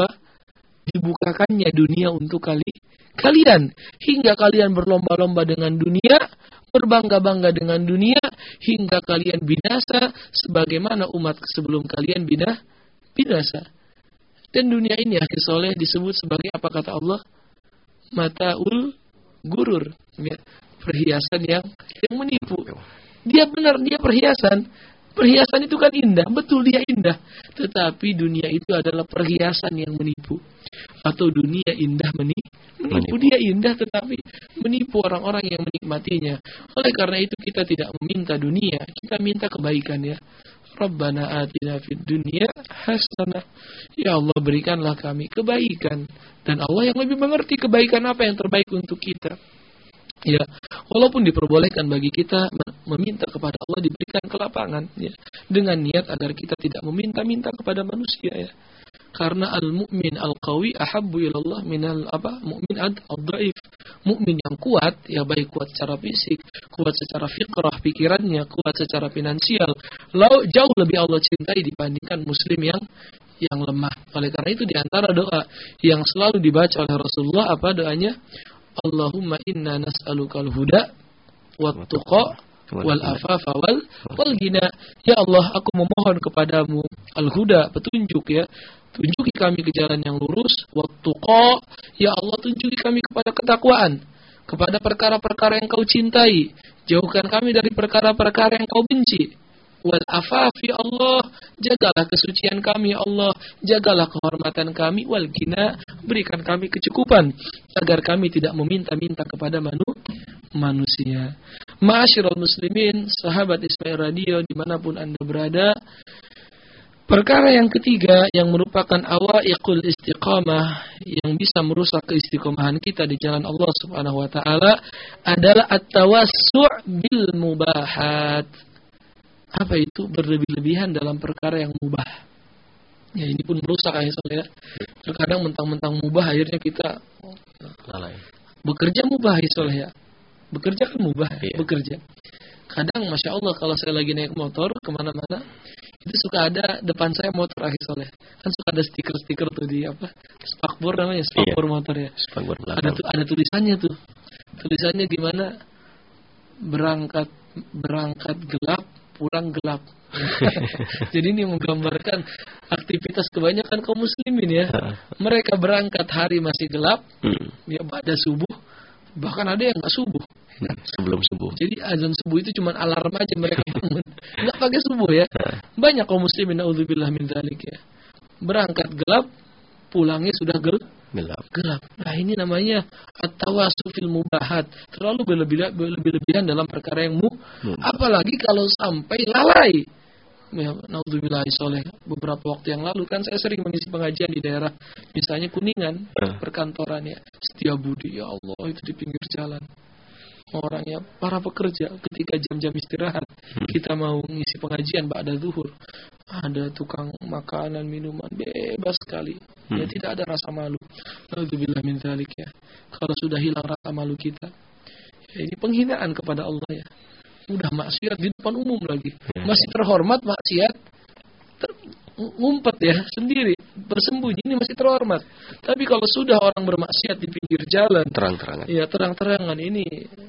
Dibukakannya dunia untuk kali kalian. Hingga kalian berlomba-lomba dengan dunia, berbangga-bangga dengan dunia hingga kalian binasa sebagaimana umat sebelum kalian bina, binasa. Dan dunia ini akhir soleh disebut sebagai apa kata Allah? Mataul gurur, ya, perhiasan yang yang menipu. Dia benar, dia perhiasan. Perhiasan itu kan indah, betul dia indah. Tetapi dunia itu adalah perhiasan yang menipu. Atau dunia indah meni, menipu. Dia indah tetapi menipu orang-orang yang menikmatinya. Oleh karena itu kita tidak meminta dunia, kita minta kebaikan ya. Rabbana atina fid dunya hasanah. Ya Allah, berikanlah kami kebaikan. Dan Allah yang lebih mengerti kebaikan apa yang terbaik untuk kita. Ya, walaupun diperbolehkan bagi kita meminta kepada Allah diberikan kelapangan ya, dengan niat agar kita tidak meminta-minta kepada manusia ya. Karena al-mu'min al-qawi ahabbu ilallah minal apa? Mu'min ad-dhaif. Mu'min yang kuat ya, baik kuat secara fisik, kuat secara fikrah pikirannya, kuat secara finansial, lalu jauh lebih Allah cintai dibandingkan muslim yang yang lemah. Oleh karena itu di antara doa yang selalu dibaca oleh Rasulullah apa doanya? Allahumma inna nas'alukal huda wat tuqa wal afafa wal wal ghina. Ya Allah, aku memohon kepadamu al-huda, petunjuk ya. Tunjuki kami ke jalan yang lurus, wat tuqa, ya Allah tunjuki kami kepada ketakwaan, kepada perkara-perkara yang kau cintai. Jauhkan kami dari perkara-perkara yang kau benci. Wal afaf, ya Allah, jagalah kesucian kami ya Allah, jagalah kehormatan kami. Wal ghina, berikan kami kecukupan agar kami tidak meminta-minta kepada manu, manusia. Ma'asyiral muslimin, sahabat Ismail Radio dimanapun Anda berada, perkara yang ketiga yang merupakan awaiqul istiqamah yang bisa merusak keistiqomahan kita di jalan Allah Subhanahu wa taala adalah at-tawassu' bil mubahat. Apa itu? Berlebih-lebihan dalam perkara yang mubah. Ya, ini pun merusak ya. Terkadang mentang-mentang mubah akhirnya kita lalai. Bekerja mubah ya. Bekerja kan mubah, iya. Bekerja. Kadang Masya Allah kalau saya lagi naik motor kemana-mana, itu suka ada depan saya motor akhir soleh. Kan suka ada stiker-stiker tuh di apa? Spakbor namanya, spakbor iya. Motor ya. Spakbor ada, tu, ada tulisannya tuh. Tulisannya gimana? Berangkat berangkat gelap, pulang gelap. Jadi ini menggambarkan aktivitas kebanyakan kaum muslimin ya. Mereka berangkat hari masih gelap, hmm. ya pada subuh, bahkan ada yang nggak subuh. Hmm, sebelum subuh. Jadi azan subuh itu cuma alarm aja mereka bangun, nggak pakai subuh ya. Banyak kaum muslimin naudzubillah min dzalik ya. Berangkat gelap, pulangnya sudah gel gelap. Gelap. Nah ini namanya at-tawassu fil mubahat, terlalu berlebih-lebihan dalam perkara yang mu, hmm. apalagi kalau sampai lalai. Ya, naudzubillah soleh. Beberapa waktu yang lalu kan saya sering mengisi pengajian di daerah misalnya Kuningan, uh. perkantoran ya. Setiabudi, ya Allah, itu di pinggir jalan. Orangnya para pekerja ketika jam-jam istirahat hmm. kita mau ngisi pengajian ba'da zuhur, ada tukang makanan minuman bebas sekali hmm. ya, tidak ada rasa malu. Naudzubillah min dzalik ya. Kalau sudah hilang rasa malu kita ya, ini penghinaan kepada Allah ya. Udah maksiat di depan umum lagi, masih terhormat maksiat ter ngumpet ya sendiri, bersembunyi, ini masih terhormat. Tapi kalau sudah orang bermaksiat di pinggir jalan terang-terangan, ya terang-terangan, ini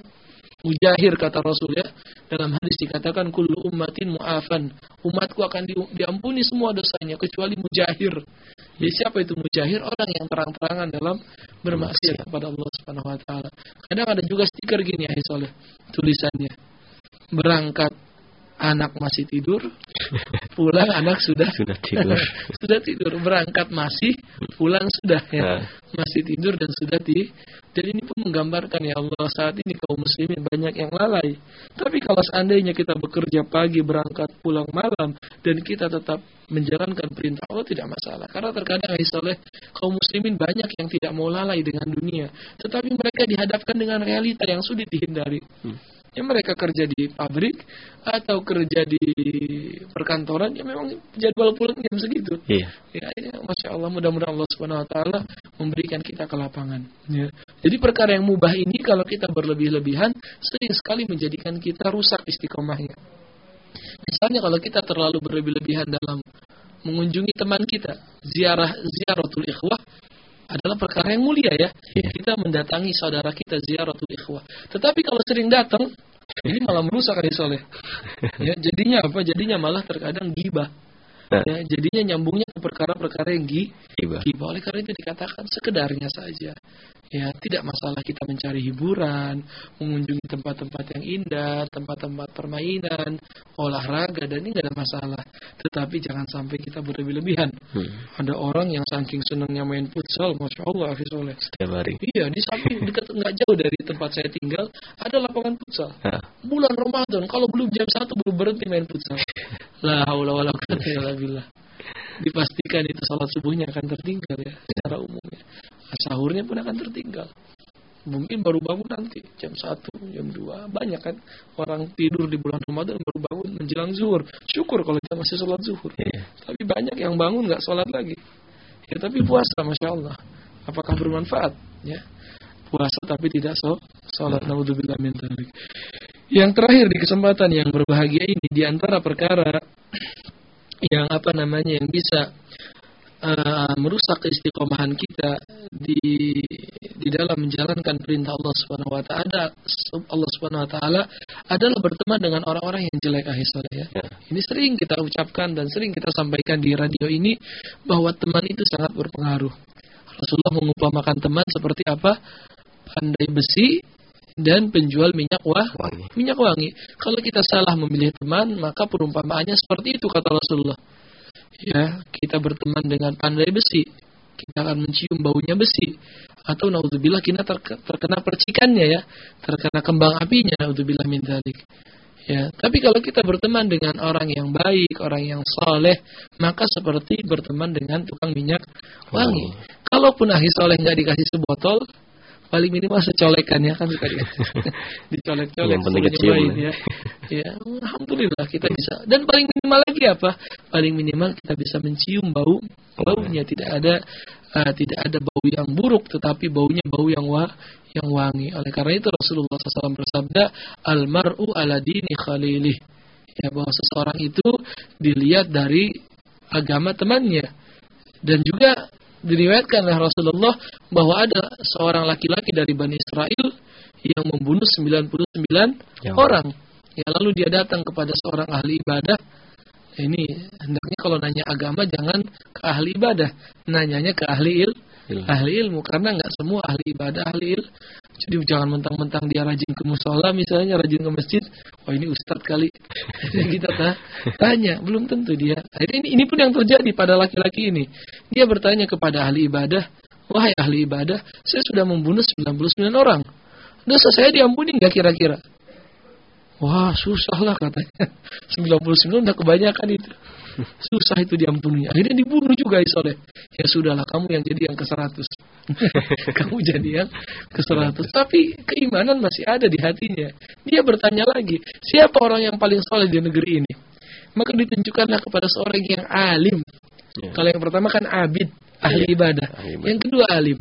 mujahir kata Rasul ya. Dalam hadis dikatakan kullu ummatin mu'afan, umatku akan di, diampuni semua dosanya kecuali mujahir. Jadi siapa itu mujahir? Orang yang terang-terangan dalam bermaksiat kepada Allah Subhanahu wa taala. Kadang ada juga stiker gini ya soleh, tulisannya berangkat anak masih tidur, pulang anak sudah sudah tidur. Sudah tidur, berangkat masih, pulang sudah ya. Masih tidur dan sudah tidur. Jadi ini pun menggambarkan ya Allah, saat ini kaum muslimin banyak yang lalai. Tapi kalau seandainya kita bekerja pagi, berangkat pulang malam, dan kita tetap menjalankan perintah Allah, tidak masalah. Karena terkadang ya soleh, kaum muslimin banyak yang tidak mau lalai dengan dunia, tetapi mereka dihadapkan dengan realita yang sulit dihindari. Hmm. Ya mereka kerja di pabrik atau kerja di perkantoran, ya memang jadwal pulang jam segitu. Iya. Ya, ya, Masya Allah, mudah-mudahan Allah Subhanahu Wa Taala memberikan kita kelapangan. Ya. Jadi perkara yang mubah ini kalau kita berlebih-lebihan sering sekali menjadikan kita rusak istiqomahnya. Misalnya kalau kita terlalu berlebih-lebihan dalam mengunjungi teman kita, ziarah ziaratul ikhwah adalah perkara yang mulia ya. Yeah. Kita mendatangi saudara kita, ziaratul ikhwah. Tetapi kalau sering datang, Ini malah merusak hadis soleh. Ya, jadinya apa? Jadinya malah terkadang ghibah. Ya, jadinya nyambungnya ke perkara-perkara yang ghibah. Oleh karena itu dikatakan sekedarnya saja. Ya, tidak masalah kita mencari hiburan, mengunjungi tempat-tempat yang indah, tempat-tempat permainan, olahraga, dan ini tidak ada masalah. Tetapi jangan sampai kita berlebih-lebihan. Hmm. Ada orang yang saking senangnya main futsal, masya Allah, Hafiz Soleh. Setiap hari. Iya, di samping dekat nggak jauh dari tempat saya tinggal ada lapangan futsal. Hah? Bulan Ramadan, kalau belum jam satu belum berhenti main futsal. La haula wala quwwata illa billah. Dipastikan itu salat subuhnya akan tertinggal ya secara umumnya. Sahurnya pun akan tertinggal. Mungkin baru bangun nanti jam satu, jam dua. Banyak kan orang tidur di bulan Ramadan baru bangun menjelang zuhur. Syukur kalau kita masih sholat zuhur. Yeah. Tapi banyak yang bangun gak sholat lagi. Ya tapi puasa, Masya Allah. Apakah bermanfaat? Ya, puasa tapi tidak so, sholat. Naudzubillah min dzalik. Yang terakhir di kesempatan yang berbahagia ini, di antara perkara yang apa namanya yang bisa Uh, merusak keistiqomahan kita di di dalam menjalankan perintah Allah Subhanahu wa taala Allah Subhanahu wa taala adalah berteman dengan orang-orang yang jelek, ahisoleh ya. ya. Ini sering kita ucapkan dan sering kita sampaikan di radio ini bahwa teman itu sangat berpengaruh. Rasulullah mengumpamakan teman seperti apa? Pandai besi dan penjual minyak wah, wangi. minyak wangi. Kalau kita salah memilih teman, maka perumpamaannya seperti itu kata Rasulullah. Ya, kita berteman dengan pandai besi, kita akan mencium baunya besi, atau naudzubillah kita terkena percikannya ya, terkena kembang apinya, naudzubillah min dzalik. Ya, tapi kalau kita berteman dengan orang yang baik, orang yang saleh, maka seperti berteman dengan tukang minyak wangi. Oh. Kalaupun ahli saleh nggak dikasih sebotol, paling minimal secolekan ya kan suka dicolek-colek baik ya. Ya, alhamdulillah kita bisa. Dan paling minimal lagi apa? Paling minimal kita bisa mencium bau baunya, tidak ada uh, tidak ada bau yang buruk, tetapi baunya bau yang wa, yang wangi. Oleh karena itu Rasulullah shallallahu alaihi wasallam bersabda, "Al-mar'u ala dini khalilih." Ya, bahwa seseorang itu dilihat dari agama temannya. Dan juga diriwayatkan oleh Rasulullah bahwa ada seorang laki-laki dari Bani Israel yang membunuh sembilan puluh sembilan ya. orang. Ya, lalu dia datang kepada seorang ahli ibadah. Ini hendaknya kalau nanya agama jangan ke ahli ibadah, nanyanya ke ahli il, ilmu. ahli ilmu karena nggak semua ahli ibadah ahli ilmu. Jadi jangan mentang-mentang dia rajin ke musola misalnya, rajin ke masjid, oh ini ustadz kali. Kita tanya, belum tentu dia. Ini, ini pun yang terjadi pada laki-laki ini. Dia bertanya kepada ahli ibadah, wahai ahli ibadah, saya sudah membunuh sembilan puluh sembilan orang. Dosa saya diampuni nggak kira-kira? Wah, susah lah katanya. sembilan puluh sembilan udah kebanyakan itu. Susah itu diampuninya. Akhirnya dibunuh juga Isoleh. Ya sudahlah, kamu yang jadi yang ke seratus. Kamu jadi yang ke seratus. Tapi keimanan masih ada di hatinya. Dia bertanya lagi, siapa orang yang paling soleh di negeri ini? Maka ditunjukkanlah kepada seorang yang alim. Ya. Kalau yang pertama kan abid, ahli ya. ibadah. Ahli ibadah. Yang kedua alim.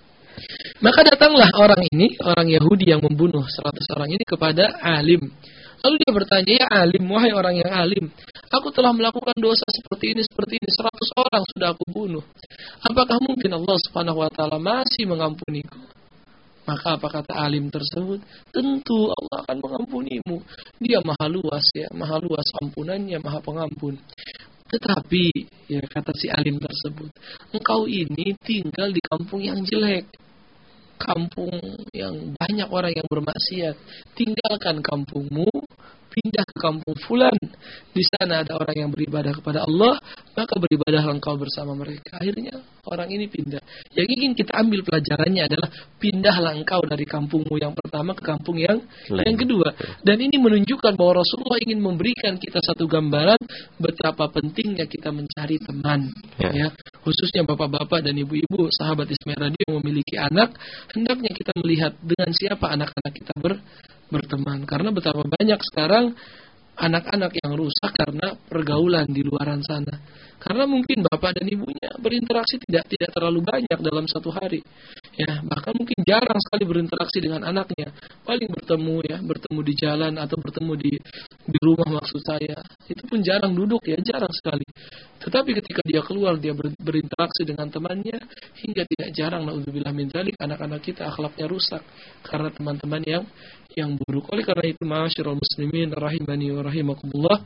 Maka datanglah orang ini, orang Yahudi yang membunuh seratus orang ini kepada alim. Lalu dia bertanya, ya alim, wahai orang yang alim, aku telah melakukan dosa seperti ini, seperti ini, seratus orang sudah aku bunuh. Apakah mungkin Allah subhanahu wa ta'ala masih mengampuniku? Maka apa kata alim tersebut? Tentu Allah akan mengampunimu. Dia maha luas ya, maha luas ampunannya, maha pengampun. Tetapi, ya kata si alim tersebut, engkau ini tinggal di kampung yang jelek. Kampung yang banyak orang yang bermaksiat. Tinggalkan kampungmu, pindah ke kampung fulan. Di sana ada orang yang beribadah kepada Allah, maka beribadahlah engkau bersama mereka. Akhirnya orang ini pindah. Yang ingin kita ambil pelajarannya adalah pindahlah engkau dari kampungmu yang pertama ke kampung yang Lain. yang kedua. Dan ini menunjukkan bahwa Rasulullah ingin memberikan kita satu gambaran betapa pentingnya kita mencari teman. Ya. Ya. Khususnya bapak-bapak dan ibu-ibu, sahabat Ismail Radio yang memiliki anak, hendaknya kita melihat dengan siapa anak-anak kita ber, berteman. Karena betapa banyak sekarang anak-anak yang rusak karena pergaulan di luaran sana. Karena mungkin bapak dan ibunya berinteraksi tidak tidak terlalu banyak dalam satu hari. Ya, bahkan mungkin jarang sekali berinteraksi dengan anaknya. Paling bertemu ya, bertemu di jalan atau bertemu di di rumah maksud saya. Itu pun jarang duduk ya, jarang sekali. Tetapi ketika dia keluar, dia ber, berinteraksi dengan temannya, hingga tidak jarang naudzubillah min dzalik anak-anak kita akhlaknya rusak karena teman-teman yang yang buruk. Oleh karena itu, ma'asyiral muslimin rahimani wa rahimakumullah,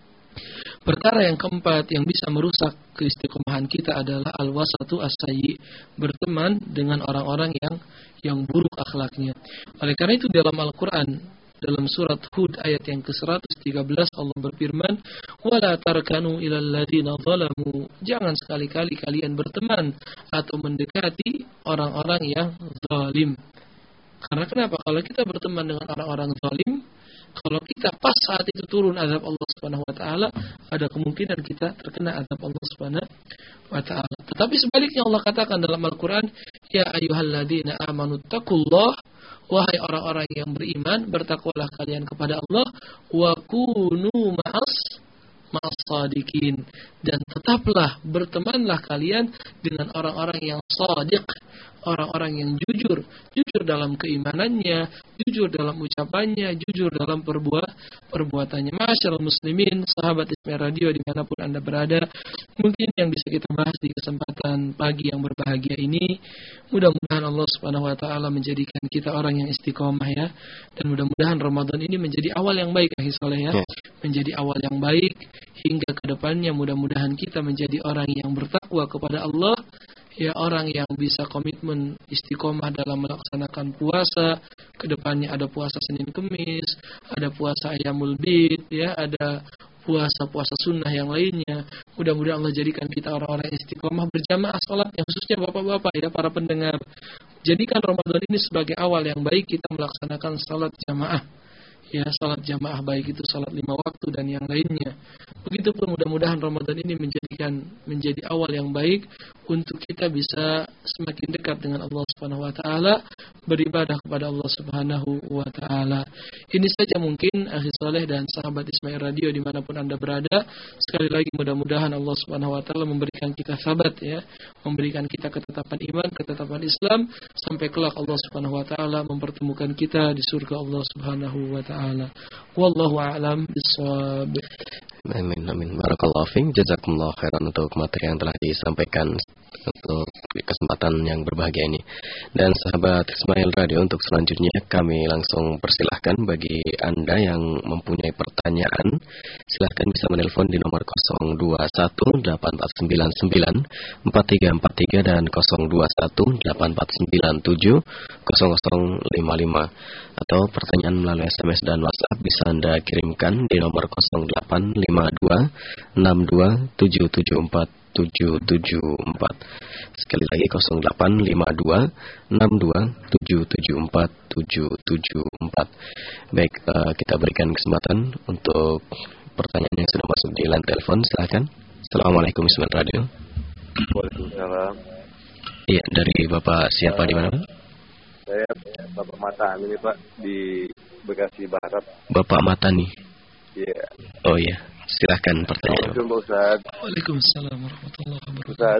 perkara yang keempat yang bisa merusak keistiqomahan kita adalah al-wasatu as-sayyi, berteman dengan orang-orang yang yang buruk akhlaknya. Oleh karena itu dalam Al-Qur'an, dalam surat Hud ayat yang ke seratus tiga belas Allah berfirman, "Wala tarkanu ilal ladzina zalamu." Jangan sekali-kali kalian berteman atau mendekati orang-orang yang zalim. Karena kenapa? Kalau kita berteman dengan orang-orang zalim, kalau kita pas saat itu turun azab Allah Subhanahu wa taala, ada kemungkinan kita terkena azab Allah Subhanahu wa taala. Tetapi sebaliknya Allah katakan dalam Al-Qur'an, "Ya ayyuhalladzina amanu taqullah." Wahai orang-orang yang beriman, bertakwalah kalian kepada Allah, wa kunu ma'as ma'as shadiqin, dan tetaplah bertemanlah kalian dengan orang-orang yang shadiq, orang-orang yang jujur, jujur dalam keimanannya, jujur dalam ucapannya, jujur dalam perbuat perbuatannya. Masyaallah muslimin, sahabat Ismail Radio dimanapun Anda berada, mungkin yang bisa kita bahas di kesempatan pagi yang berbahagia ini, mudah-mudahan Allah Subhanahu wa taala menjadikan kita orang yang istiqomah ya, dan mudah-mudahan Ramadan ini menjadi awal yang baik ya soleh ya, menjadi awal yang baik hingga ke depannya mudah-mudahan kita menjadi orang yang bertakwa kepada Allah. Ya, orang yang bisa komitmen istiqomah dalam melaksanakan puasa. Kedepannya ada puasa Senin Kemis, ada puasa Ayyamul Bid, ya, ada puasa-puasa sunnah yang lainnya. Mudah-mudahan Allah jadikan kita orang-orang istiqomah berjamaah salat, yang khususnya bapak-bapak ya, para pendengar. Jadikan Ramadan ini sebagai awal yang baik kita melaksanakan salat jamaah. Ya, salat jamaah baik itu salat lima waktu dan yang lainnya. Begitupun mudah-mudahan Ramadan ini menjadikan menjadi awal yang baik untuk kita bisa semakin dekat dengan Allah Subhanahu wa taala, beribadah kepada Allah Subhanahu wa taala. Ini saja mungkin akhi saleh dan sahabat Ismail Radio dimanapun Anda berada. Sekali lagi mudah-mudahan Allah Subhanahu wa taala memberikan kita sabat ya, memberikan kita ketetapan iman, ketetapan Islam, sampai kelak Allah Subhanahu wa taala mempertemukan kita di surga Allah Subhanahu wa taala. Wallahu a'lam bishawab. Amin amin. Barakallahu fiik. Jazakumullah khairan untuk materi yang telah disampaikan untuk kesempatan yang berbahagia ini. Dan sahabat Ismail Radio, untuk selanjutnya kami langsung persilahkan bagi Anda yang mempunyai pertanyaan, silahkan bisa menelpon di nomor nol dua satu delapan empat sembilan sembilan empat tiga empat tiga dan nol dua satu delapan empat sembilan tujuh nol nol lima lima, atau pertanyaan melalui S M S dan WhatsApp bisa Anda kirimkan di nomor nol delapan lima dua enam dua tujuh tujuh empat tujuh tujuh empat. Sekali lagi nol delapan lima dua enam dua tujuh tujuh empat tujuh tujuh empat. Baik, uh, kita berikan kesempatan untuk pertanyaan yang sudah masuk di line telepon. Silakan. Assalamualaikum Ismail Radio. Waalaikumsalam. Iya, dari Bapak siapa uh, di mana? Saya Bapak Matan ini Pak, di Bekasi Barat. Bapak Matani. Iya. Yeah. Oh iya. Silahkan pertanyaan. Assalamualaikum Pak Ustaz. Waalaikumsalam warahmatullahi wabarakatuh. Ustaz,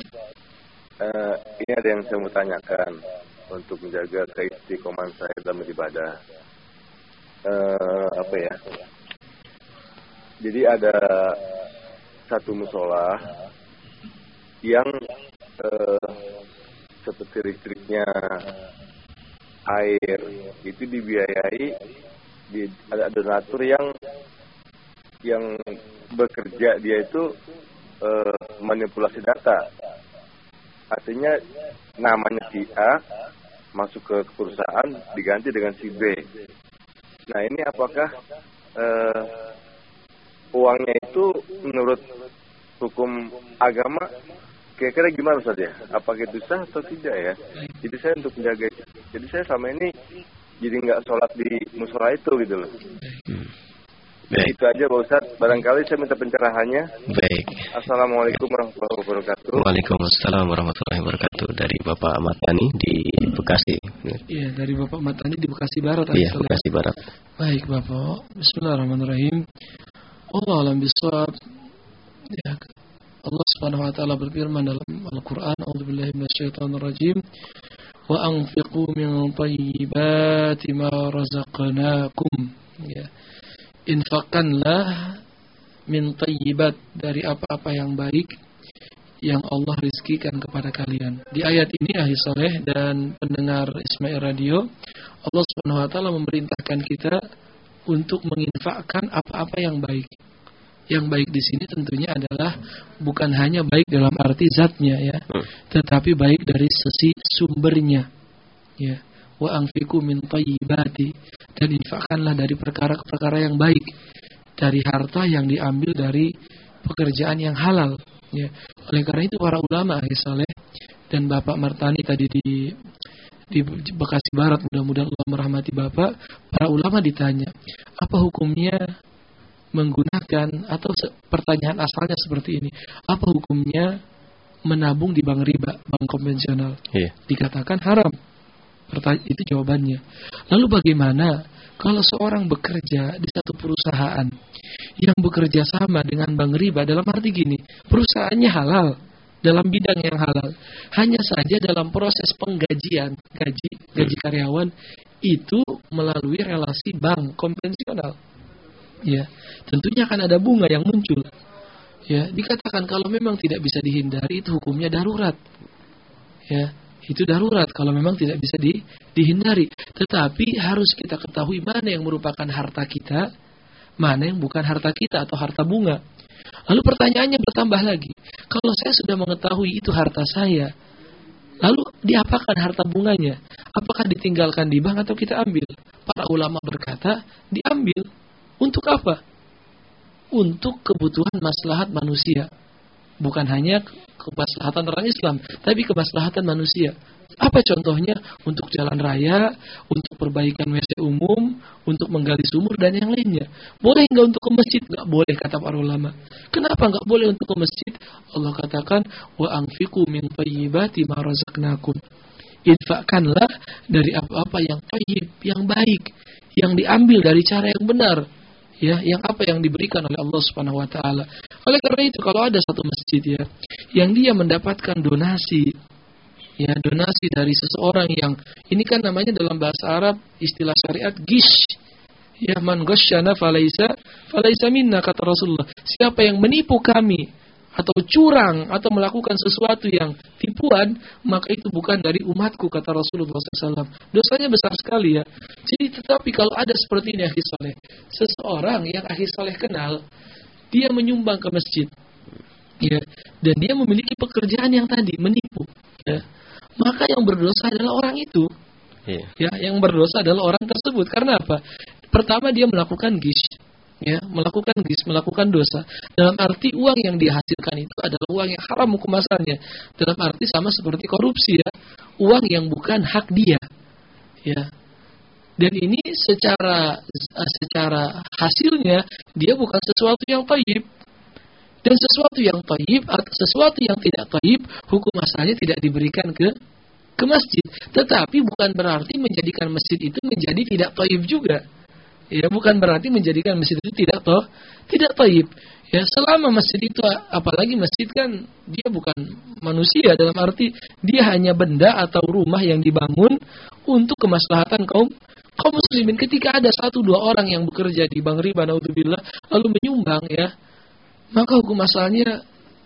uh, ini ada yang saya mau tanyakan untuk menjaga keistiqomahan saya dalam beribadah. Uh, apa ya? Jadi ada satu musola yang uh, seperti listriknya, air itu dibiayai, di, ada donatur yang yang bekerja dia itu e, manipulasi data. Artinya namanya si A masuk ke perusahaan diganti dengan si B. Nah, ini apakah e, uangnya itu menurut hukum agama kira-kira gimana Ustaz ya? Apakah itu sah atau tidak ya? Jadi saya untuk menjaga, jadi saya selama ini jadi nggak sholat di musola itu gitu loh. Hmm. Baik. Itu aja Pak Ustaz. Barangkali saya minta pencerahannya. Baik. Assalamualaikum warahmatullahi wabarakatuh. Waalaikumsalam warahmatullahi wabarakatuh. Dari Bapak Matani di Bekasi. Iya, dari Bapak Matani di Bekasi Barat. Iya, Bekasi Barat. Baik Bapak. Bismillahirrahmanirrahim. Allah alam bisawab. Ya, Allah Subhanahu wa taala berfirman dalam Al-Qur'an, "A'udzubillahi minasyaitonir rajim. Wa anfiqu min thayyibati ma razaqnakum." Ya. Infakkanlah min thayyibat, dari apa-apa yang baik yang Allah rizkikan kepada kalian. Di ayat ini ahli saleh dan pendengar Ismail Radio, Allah Subhanahu wa taala memerintahkan kita untuk menginfakkan apa-apa yang baik. Yang baik di sini tentunya adalah bukan hanya baik dalam arti zatnya ya, tetapi baik dari sisi sumbernya. Ya. Wa anfiqu min thayyibati, dan infakkanlah dari perkara-perkara yang baik, dari harta yang diambil dari pekerjaan yang halal. Ya. Oleh karena itu para ulama ahli saleh dan Bapak Martani tadi di di Bekasi Barat, mudah-mudahan Allah merahmati Bapak, para ulama ditanya, apa hukumnya menggunakan, atau pertanyaan asalnya seperti ini, apa hukumnya menabung di bank riba, bank konvensional? Yeah. Dikatakan haram. Pertanyaan itu jawabannya. Lalu bagaimana kalau seorang bekerja di satu perusahaan yang bekerja sama dengan bank riba, dalam arti gini, perusahaannya halal dalam bidang yang halal, hanya saja dalam proses penggajian, gaji gaji karyawan itu melalui relasi bank konvensional. Ya, tentunya akan ada bunga yang muncul. Ya, dikatakan kalau memang tidak bisa dihindari, itu hukumnya darurat. Ya, itu darurat kalau memang tidak bisa di, dihindari. Tetapi harus kita ketahui mana yang merupakan harta kita, mana yang bukan harta kita atau harta bunga. Lalu pertanyaannya bertambah lagi, kalau saya sudah mengetahui itu harta saya, lalu diapakan harta bunganya? Apakah ditinggalkan di bank atau kita ambil? Para ulama berkata, diambil. Untuk apa? Untuk kebutuhan maslahat manusia. Bukan hanya kemaslahatan orang Islam, tapi kemaslahatan manusia. Apa contohnya? Untuk jalan raya, untuk perbaikan W C umum, untuk menggali sumur dan yang lainnya. Boleh nggak untuk ke masjid? Nggak boleh, kata para ulama. Kenapa nggak boleh untuk ke masjid? Allah katakan, wa anfiqu min thayyibati ma razaqnakum. Infakkanlah dari apa-apa yang thayyib, yang baik, yang diambil dari cara yang benar. Ya, yang apa yang diberikan oleh Allah Subhanahu wa taala. Oleh karena itu kalau ada satu masjid ya yang dia mendapatkan donasi, ya donasi dari seseorang yang ini kan namanya dalam bahasa Arab istilah syariat gish. Ya, man ghasyana falaisa falaisa minna, kata Rasulullah. Siapa yang menipu kami atau curang atau melakukan sesuatu yang tipuan, maka itu bukan dari umatku, kata Rasulullah shallallahu alaihi wasallam. Dosanya besar sekali ya. Jadi tetapi kalau ada seperti ini ahli saleh, seseorang yang ahli saleh kenal, dia menyumbang ke masjid, ya, dan dia memiliki pekerjaan yang tadi menipu, ya, maka yang berdosa adalah orang itu. Yeah. Ya, yang berdosa adalah orang tersebut. Karena apa? Pertama dia melakukan gish. Ya, melakukan gis, melakukan dosa. Dalam arti uang yang dihasilkan itu adalah uang yang haram hukum asalnya. Dalam arti sama seperti korupsi ya, uang yang bukan hak dia. Ya. Dan ini secara secara hasilnya dia bukan sesuatu yang thayyib. Dan sesuatu yang thayyib atau sesuatu yang tidak thayyib hukum asalnya tidak diberikan ke ke masjid. Tetapi bukan berarti menjadikan masjid itu menjadi tidak thayyib juga. Ya, bukan berarti menjadikan masjid itu tidak toh, tidak thayyib. Ya, selama masjid itu, apalagi masjid kan dia bukan manusia, dalam arti dia hanya benda atau rumah yang dibangun untuk kemaslahatan kaum kaum muslimin. Ketika ada satu dua orang yang bekerja di bank riba, naudzubillah, lalu menyumbang ya, maka hukum asalnya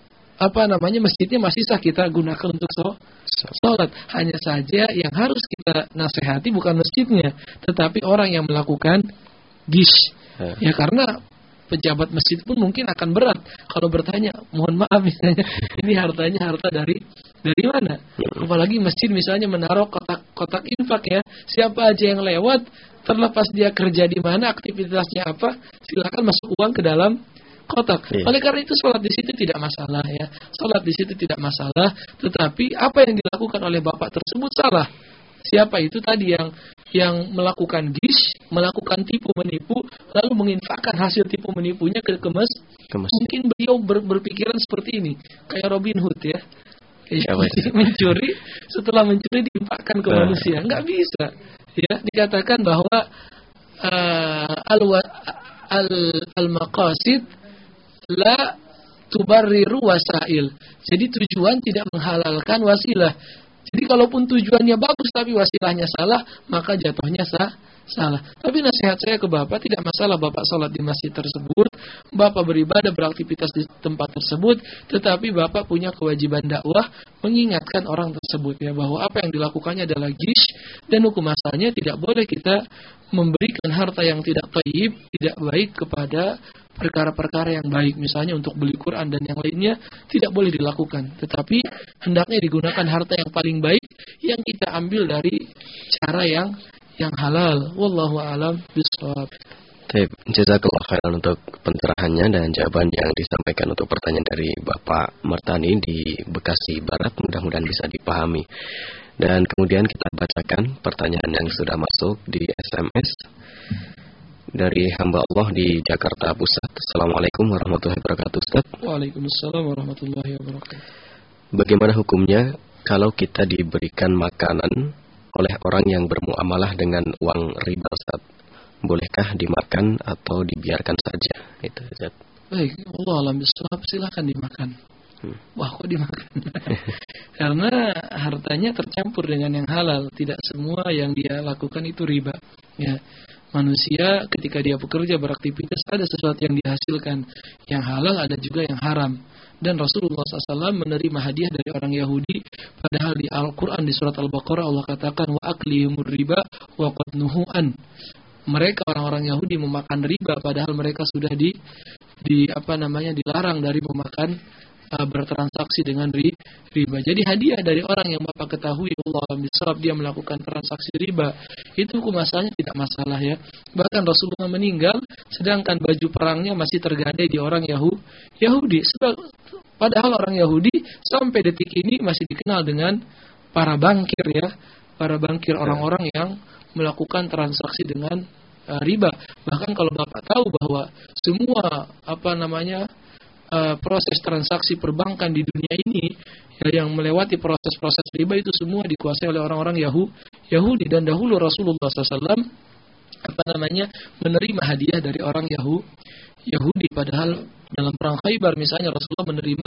apa namanya masjidnya masih sah kita gunakan untuk sholat. Hanya saja yang harus kita nasihati bukan masjidnya, tetapi orang yang melakukan gish. Ya, karena pejabat masjid pun mungkin akan berat kalau bertanya, mohon maaf misalnya, ini hartanya harta dari dari mana? Apalagi masjid misalnya menaruh kotak-kotak infak ya. Siapa aja yang lewat, terlepas dia kerja di mana, aktivitasnya apa, silakan masuk uang ke dalam kotak. Yeah. Oleh karena itu sholat di situ tidak masalah ya. Sholat di situ tidak masalah, tetapi apa yang dilakukan oleh bapak tersebut salah. Siapa itu tadi yang yang melakukan gish, melakukan tipu menipu, lalu menginfakkan hasil tipu menipunya ke kemas. Mungkin beliau ber, berpikiran seperti ini, kayak Robin Hood ya. Ya, mencuri, setelah mencuri diinfakkan ke manusia. Enggak bisa. Ya, dikatakan bahwa uh, al al al maqasid la tubarriru wasail. Jadi tujuan tidak menghalalkan wasilah. Jadi kalaupun tujuannya bagus tapi wasilahnya salah, maka jatuhnya sah, salah. Tapi nasihat saya ke Bapak, tidak masalah Bapak sholat di masjid tersebut, Bapak beribadah, beraktivitas di tempat tersebut, tetapi Bapak punya kewajiban dakwah mengingatkan orang tersebut ya, bahwa apa yang dilakukannya adalah gish, dan hukum asalnya tidak boleh kita memberikan harta yang tidak thayyib, tidak baik kepada perkara-perkara yang baik, misalnya untuk beli Quran dan yang lainnya, tidak boleh dilakukan. Tetapi hendaknya digunakan harta yang paling baik yang kita ambil dari cara yang yang halal. Wallahu a'lam bishawab. Baik, jazakallah khairan untuk pencerahannya dan jawaban yang disampaikan untuk pertanyaan dari Bapak Martani di Bekasi Barat. Mudah-mudahan bisa dipahami. Dan kemudian kita bacakan pertanyaan yang sudah masuk di S M S dari hamba Allah di Jakarta Pusat. Assalamualaikum warahmatullahi wabarakatuh, Ustaz. Waalaikumsalam warahmatullahi wabarakatuh. Bagaimana hukumnya kalau kita diberikan makanan oleh orang yang bermuamalah dengan uang riba, Ustaz? Bolehkah dimakan atau dibiarkan saja? Itu, Ustaz. Baik, Allah alam bisawab, silakan dimakan. Hmm. Wah, kok dimakan? Karena hartanya tercampur dengan yang halal. Tidak semua yang dia lakukan itu riba. Ya, manusia ketika dia bekerja, beraktivitas, ada sesuatu yang dihasilkan. Yang halal, ada juga yang haram. Dan Rasulullah shallallahu alaihi wasallam menerima hadiah dari orang Yahudi. Padahal di Al-Quran di surat Al-Baqarah Allah katakan wa aklihimur riba wa qad nuhu'an. Mereka orang-orang Yahudi memakan riba padahal mereka sudah di di apa namanya dilarang dari memakan uh, bertransaksi dengan ri, riba. Jadi hadiah dari orang yang Bapak ketahui Allah alam bisawab dia melakukan transaksi riba, itu hukum asalnya tidak masalah ya. Bahkan Rasulullah meninggal sedangkan baju perangnya masih tergadai di orang Yahu, Yahudi. Sebab padahal orang Yahudi sampai detik ini masih dikenal dengan para bankir ya, para bankir orang-orang yang melakukan transaksi dengan uh, riba. Bahkan kalau Bapak tahu bahwa semua apa namanya uh, proses transaksi perbankan di dunia ini ya, yang melewati proses-proses riba itu semua dikuasai oleh orang-orang Yahu, Yahudi. Dan dahulu Rasulullah shallallahu alaihi wasallam apa namanya menerima hadiah dari orang Yahu, Yahudi. Padahal dalam perang Khaybar misalnya Rasulullah menerima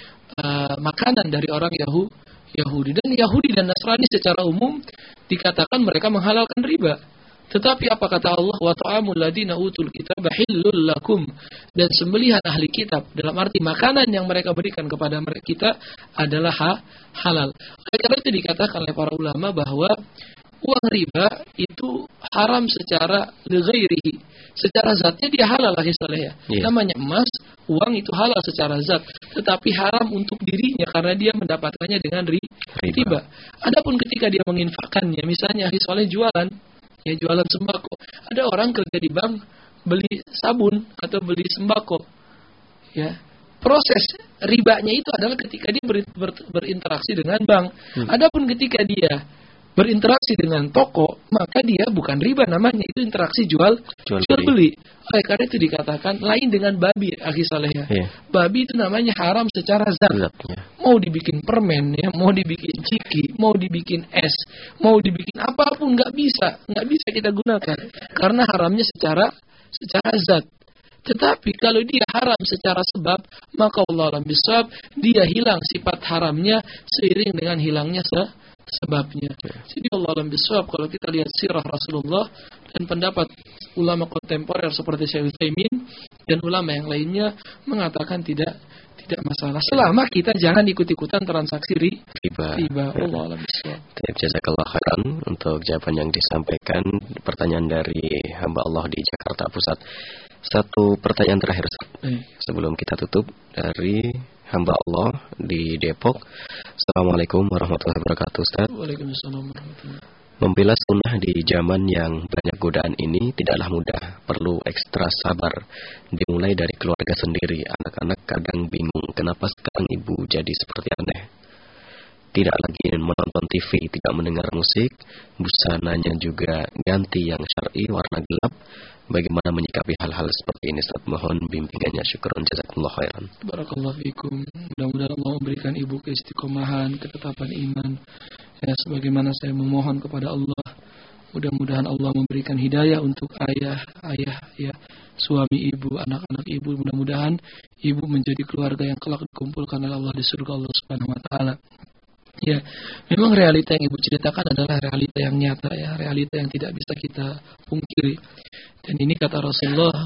uh, makanan dari orang Yahu, Yahudi. Dan Yahudi dan Nasrani secara umum dikatakan mereka menghalalkan riba. Tetapi apa kata Allah? Wa ta'amul ladina utul kitaba hillul lakum. Dan sembelihan ahli kitab dalam arti makanan yang mereka berikan kepada mereka kita adalah ha, halal. Oleh karena itu dikatakan oleh para ulama bahwa uang riba itu haram secara lighairihi. Secara zatnya dia halal lagi saleh ya. Yeah. Namanya emas, uang itu halal secara zat, tetapi haram untuk dirinya karena dia mendapatkannya dengan ri, riba. Adapun ketika dia menginfakkannya, misalnya ahli saleh jualan, ya jualan sembako. Ada orang kerja di bank beli sabun atau beli sembako. Ya. Proses ribanya itu adalah ketika dia ber, ber, berinteraksi dengan bank. Hmm. Adapun ketika dia berinteraksi dengan toko, maka dia bukan riba namanya, itu interaksi jual jual, jual beli. Oleh karena itu dikatakan lain dengan babi, akhi saleh ya. Yeah. Babi itu namanya haram secara zat. Yeah. Mau dibikin permen ya, mau dibikin ciki, mau dibikin es, mau dibikin apapun nggak bisa, nggak bisa kita gunakan karena haramnya secara secara zat. Tetapi kalau dia haram secara sebab, maka Allah alam bisawab dia hilang sifat haramnya seiring dengan hilangnya se sebabnya. Jadi Allah alam bisawab kalau kita lihat sirah Rasulullah dan pendapat ulama kontemporer seperti Syekh Utsaimin dan ulama yang lainnya mengatakan tidak tidak masalah selama kita jangan ikut-ikutan transaksi ri, riba. riba. Allah alam bisawab. Jazakallah khairan untuk jawaban yang disampaikan. Pertanyaan dari hamba Allah di Jakarta Pusat. Satu pertanyaan terakhir eh. sebelum kita tutup dari hamba Allah di Depok. Assalamualaikum warahmatullahi wabarakatuh, Ustaz. Waalaikumsalam warahmatullahi wabarakatuh. Membela sunnah di zaman yang banyak godaan ini tidaklah mudah, perlu ekstra sabar. Dimulai dari keluarga sendiri, anak-anak kadang bingung kenapa sekarang ibu jadi seperti aneh. Tidak lagi menonton T V, tidak mendengar musik, busananya juga ganti yang syar'i warna gelap. Bagaimana menyikapi hal-hal seperti ini? Ustaz, mohon bimbingannya. Syukron, jazakumullah khairan. Barakallahu fikum. Mudah-mudahan Allah memberikan ibu keistiqomahan, ketetapan iman. Ya, sebagaimana saya memohon kepada Allah, mudah-mudahan Allah memberikan hidayah untuk ayah, ayah ya suami ibu, anak-anak ibu. Mudah-mudahan ibu menjadi keluarga yang kelak dikumpulkan oleh Allah di surga Allah Subhanahu wa taala. Ya, memang realita yang ibu ceritakan adalah realita yang nyata ya, realita yang tidak bisa kita pungkiri. Dan ini kata Rasulullah,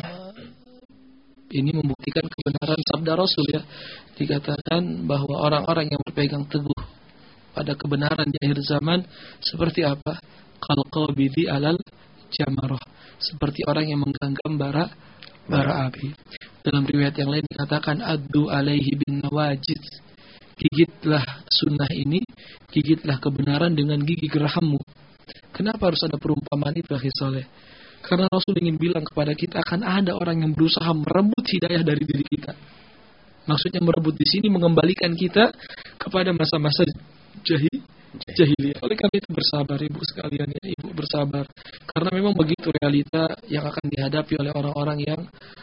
ini membuktikan kebenaran sabda Rasul ya. Dikatakan bahwa orang-orang yang berpegang teguh pada kebenaran di akhir zaman seperti apa? Qalqabidi alal jamarah, seperti orang yang menggenggam bara bara api. Dalam riwayat yang lain dikatakan addu alaihi bin nawajid, gigitlah sunnah ini, gigitlah kebenaran dengan gigi gerahammu. Kenapa harus ada perumpamaan itu, akhi saleh? Karena Rasul ingin bilang kepada kita akan ada orang yang berusaha merebut hidayah dari diri kita. Maksudnya merebut di sini mengembalikan kita kepada masa-masa jahil jahiliyah. Oleh karena itu bersabar ibu sekalian ya, ibu bersabar. Karena memang begitu realita yang akan dihadapi oleh orang-orang yang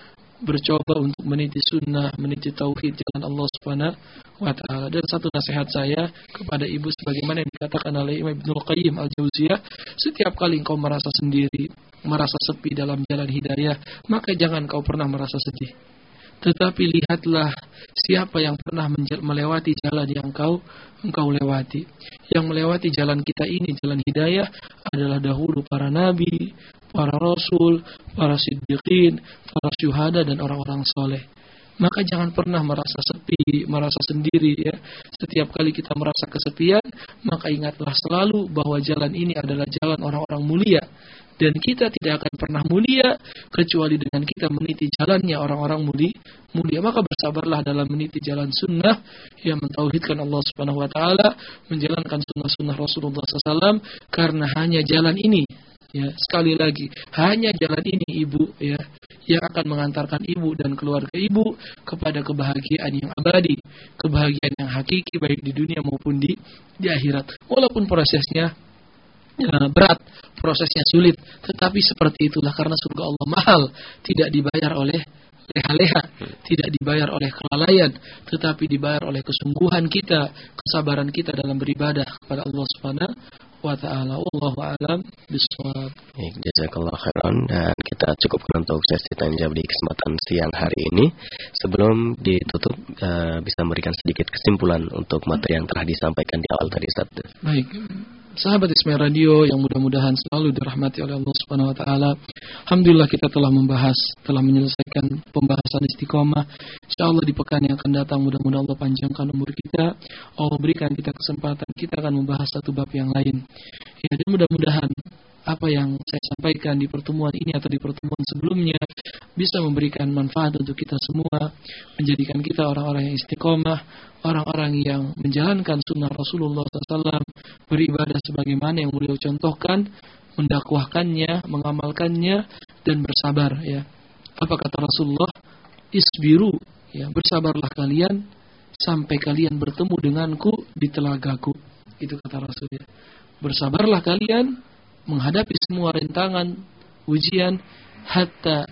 bercoba untuk meniti sunnah, meniti tauhid jalan Allah Subhanahu wa taala. Dan satu nasihat saya kepada ibu sebagaimana yang dikatakan oleh Imam Ibnul Qayyim Al-Jauziyah, setiap kali engkau merasa sendiri, merasa sepi dalam jalan hidayah, maka jangan kau pernah merasa sedih. Tetapi lihatlah siapa yang pernah menjel- melewati jalan yang kau engkau lewati. Yang melewati jalan kita ini, jalan hidayah, adalah dahulu para nabi, para rasul, para siddiqin, para syuhada dan orang-orang soleh. Maka jangan pernah merasa sepi, merasa sendiri ya. Setiap kali kita merasa kesepian, maka ingatlah selalu bahwa jalan ini adalah jalan orang-orang mulia. Dan kita tidak akan pernah mulia kecuali dengan kita meniti jalannya orang-orang mulia. mulia. Maka bersabarlah dalam meniti jalan sunnah yang mentauhidkan Allah Subhanahu wa taala, menjalankan sunnah-sunnah Rasulullah shallallahu alaihi wasallam, karena hanya jalan ini ya, sekali lagi, hanya jalan ini ibu ya yang akan mengantarkan ibu dan keluarga ibu kepada kebahagiaan yang abadi, kebahagiaan yang hakiki baik di dunia maupun di di akhirat. Walaupun prosesnya ya, berat, prosesnya sulit, tetapi seperti itulah karena surga Allah mahal, tidak dibayar oleh leha-leha, tidak dibayar oleh kelalaian, tetapi dibayar oleh kesungguhan kita, kesabaran kita dalam beribadah kepada Allah Subhanahu wa taala. Wallahu a'lam bishawab. Baik, jazakallahu khairan, dan kita cukupkan untuk sesi tanya jawab di kesempatan siang hari ini. Sebelum ditutup, uh, bisa memberikan sedikit kesimpulan untuk materi yang telah disampaikan di awal tadi, Ustaz. Baik. Sahabat Ismail Radio yang mudah-mudahan selalu dirahmati oleh Allah Subhanahu wa taala. Alhamdulillah kita telah membahas, telah menyelesaikan pembahasan istiqomah. Insyaallah di pekan yang akan datang mudah-mudahan Allah panjangkan umur kita. Allah berikan kita kesempatan, kita akan membahas satu bab yang lain. Ya, dan mudah-mudahan apa yang saya sampaikan di pertemuan ini atau di pertemuan sebelumnya bisa memberikan manfaat untuk kita semua, menjadikan kita orang-orang yang istiqomah, orang-orang yang menjalankan sunnah Rasulullah shallallahu alaihi wasallam, beribadah sebagaimana yang beliau contohkan, mendakwahkannya, mengamalkannya, dan bersabar. Ya, apa kata Rasulullah? Isbiru, ya, bersabarlah kalian sampai kalian bertemu denganku di telagaku. Itu kata Rasul. Ya. Bersabarlah kalian menghadapi semua rintangan, ujian, hatta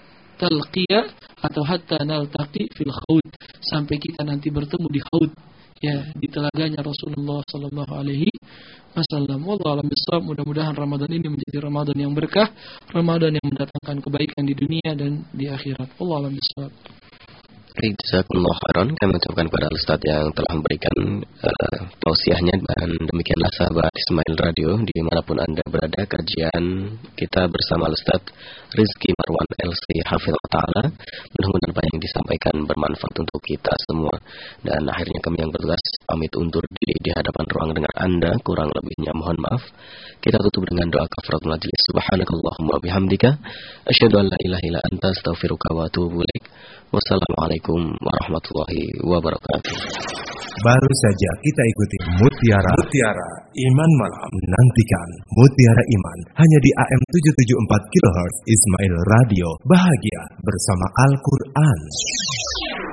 talqiya atau hatta naltaqi fil khawd, sampai kita nanti bertemu di khawd, ya, di telaganya Rasulullah sallallahu alaihi wasallam. Wallahu a'lam bishawab. Mudah-mudahan Ramadan ini menjadi Ramadan yang berkah, Ramadan yang mendatangkan kebaikan di dunia dan di akhirat. Wallahu a'lam bishawab. Jazakumullah khairan. Kami ucapkan kepada Ustaz yang telah memberikan uh, tausiahnya, dan demikianlah sahabat Ismail Radio dimanapun Anda berada, kajian kita bersama Ustaz Rizky Marwan L C Hafizahullah Ta'ala. Mudah-mudahan apa yang disampaikan bermanfaat untuk kita semua. Dan akhirnya kami yang bertugas pamit undur diri di hadapan ruang dengar Anda. Kurang lebihnya mohon maaf. Kita tutup dengan doa kafaratul majlis. Subhanakallahumma bihamdika asyhadu an la ilaha illa anta astaghfiruka wa atubu ilaik. Wassalamualaikum warahmatullahi wabarakatuh. Baru saja kita ikuti Mutiara Mutiara Iman Malam. Nantikan Mutiara Iman hanya di A M tujuh tujuh empat kilohertz Ismail Radio. Bahagia bersama Al-Quran.